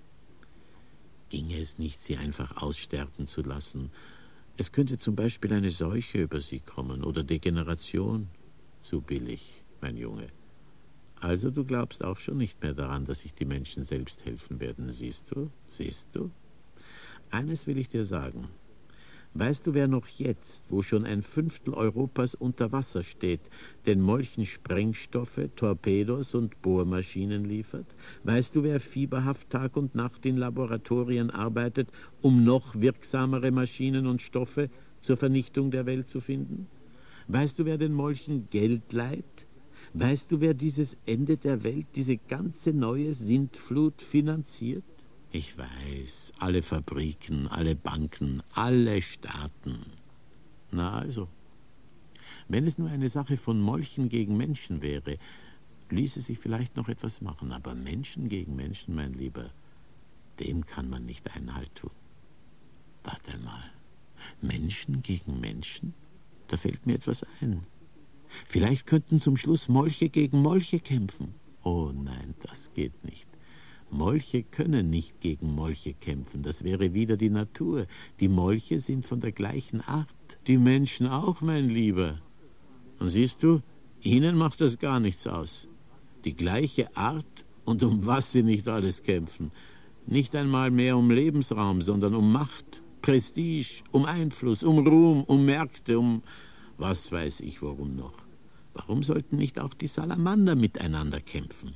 Ginge es nicht, sie einfach aussterben zu lassen? Es könnte zum Beispiel eine Seuche über sie kommen oder Degeneration. Zu billig, mein Junge. Also du glaubst auch schon nicht mehr daran, dass sich die Menschen selbst helfen werden. Siehst du? Siehst du? Eines will ich dir sagen. Weißt du, wer noch jetzt, wo schon ein Fünftel Europas unter Wasser steht, den Molchen Sprengstoffe, Torpedos und Bohrmaschinen liefert? Weißt du, wer fieberhaft Tag und Nacht in Laboratorien arbeitet, um noch wirksamere Maschinen und Stoffe zur Vernichtung der Welt zu finden? Weißt du, wer den Molchen Geld leiht? Weißt du, wer dieses Ende der Welt, diese ganze neue Sintflut finanziert? Ich weiß, alle Fabriken, alle Banken, alle Staaten. Na also, wenn es nur eine Sache von Molchen gegen Menschen wäre, ließe sich vielleicht noch etwas machen. Aber Menschen gegen Menschen, mein Lieber, dem kann man nicht Einhalt tun. Warte mal, Menschen gegen Menschen? Da fällt mir etwas ein. Vielleicht könnten zum Schluss Molche gegen Molche kämpfen. Oh nein, das geht nicht. Molche können nicht gegen Molche kämpfen. Das wäre wieder die Natur. Die Molche sind von der gleichen Art. Die Menschen auch, mein Lieber. Und siehst du, ihnen macht das gar nichts aus. Die gleiche Art und um was sie nicht alles kämpfen. Nicht einmal mehr um Lebensraum, sondern um Macht, Prestige, um Einfluss, um Ruhm, um Märkte, um... was weiß ich worum noch. Warum sollten nicht auch die Salamander miteinander kämpfen?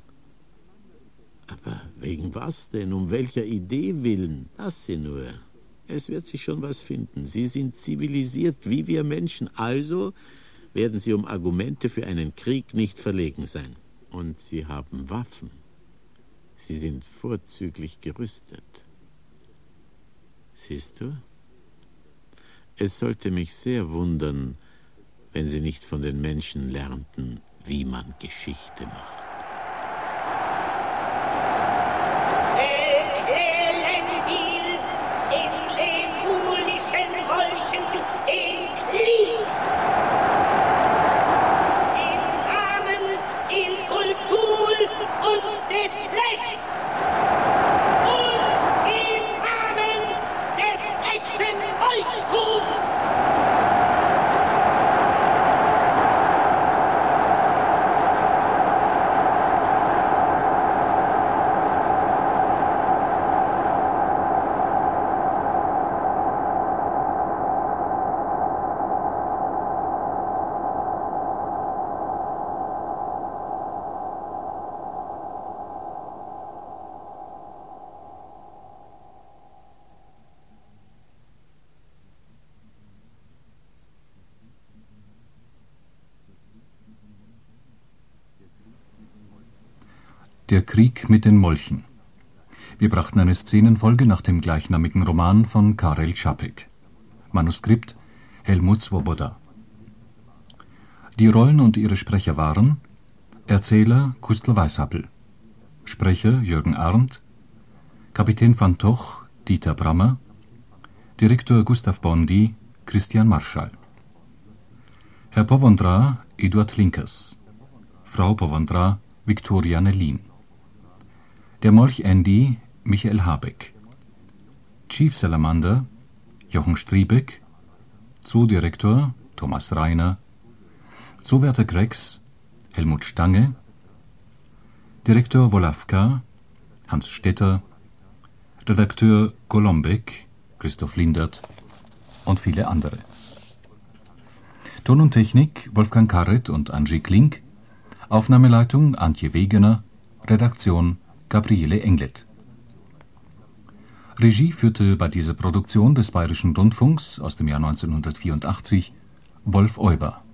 Aber wegen was denn? Um welcher Idee willen? Lass sie nur. Es wird sich schon was finden. Sie sind zivilisiert wie wir Menschen. Also werden sie um Argumente für einen Krieg nicht verlegen sein. Und sie haben Waffen. Sie sind vorzüglich gerüstet. Siehst du? Es sollte mich sehr wundern, wenn Sie nicht von den Menschen lernten, wie man Geschichte macht. Erklären wir den lemurischen Molchen den Krieg. Im Namen der Kultur und des Rechts und im Namen des echten Molchtums. Der Krieg mit den Molchen. Wir brachten eine Szenenfolge nach dem gleichnamigen Roman von Karel Čapek. Manuskript Helmut Svoboda. Die Rollen und ihre Sprecher waren: Erzähler Gustl Weishappel, Sprecher Jürgen Arndt, Kapitän van Toch Dieter Brammer, Direktor Gustav Bondy Christian Marschall. Herr Povondra Eduard Linkers, Frau Povondra Viktoria Nellin. Der Molch Andy Michael Habeck, Chief Salamander Jochen Striebeck, Zoodirektor Thomas Reiner, Zoowärter Grex Helmut Stange, Direktor Wolawka Hans Stetter, Redakteur Golombek Christoph Lindert und viele andere. Ton und Technik Wolfgang Karret und Angie Klink, Aufnahmeleitung Antje Wegener, Redaktion Gabriele Englet. Regie führte bei dieser Produktion des Bayerischen Rundfunks aus dem Jahr neunzehnhundertvierundachtzig Wolf Euber.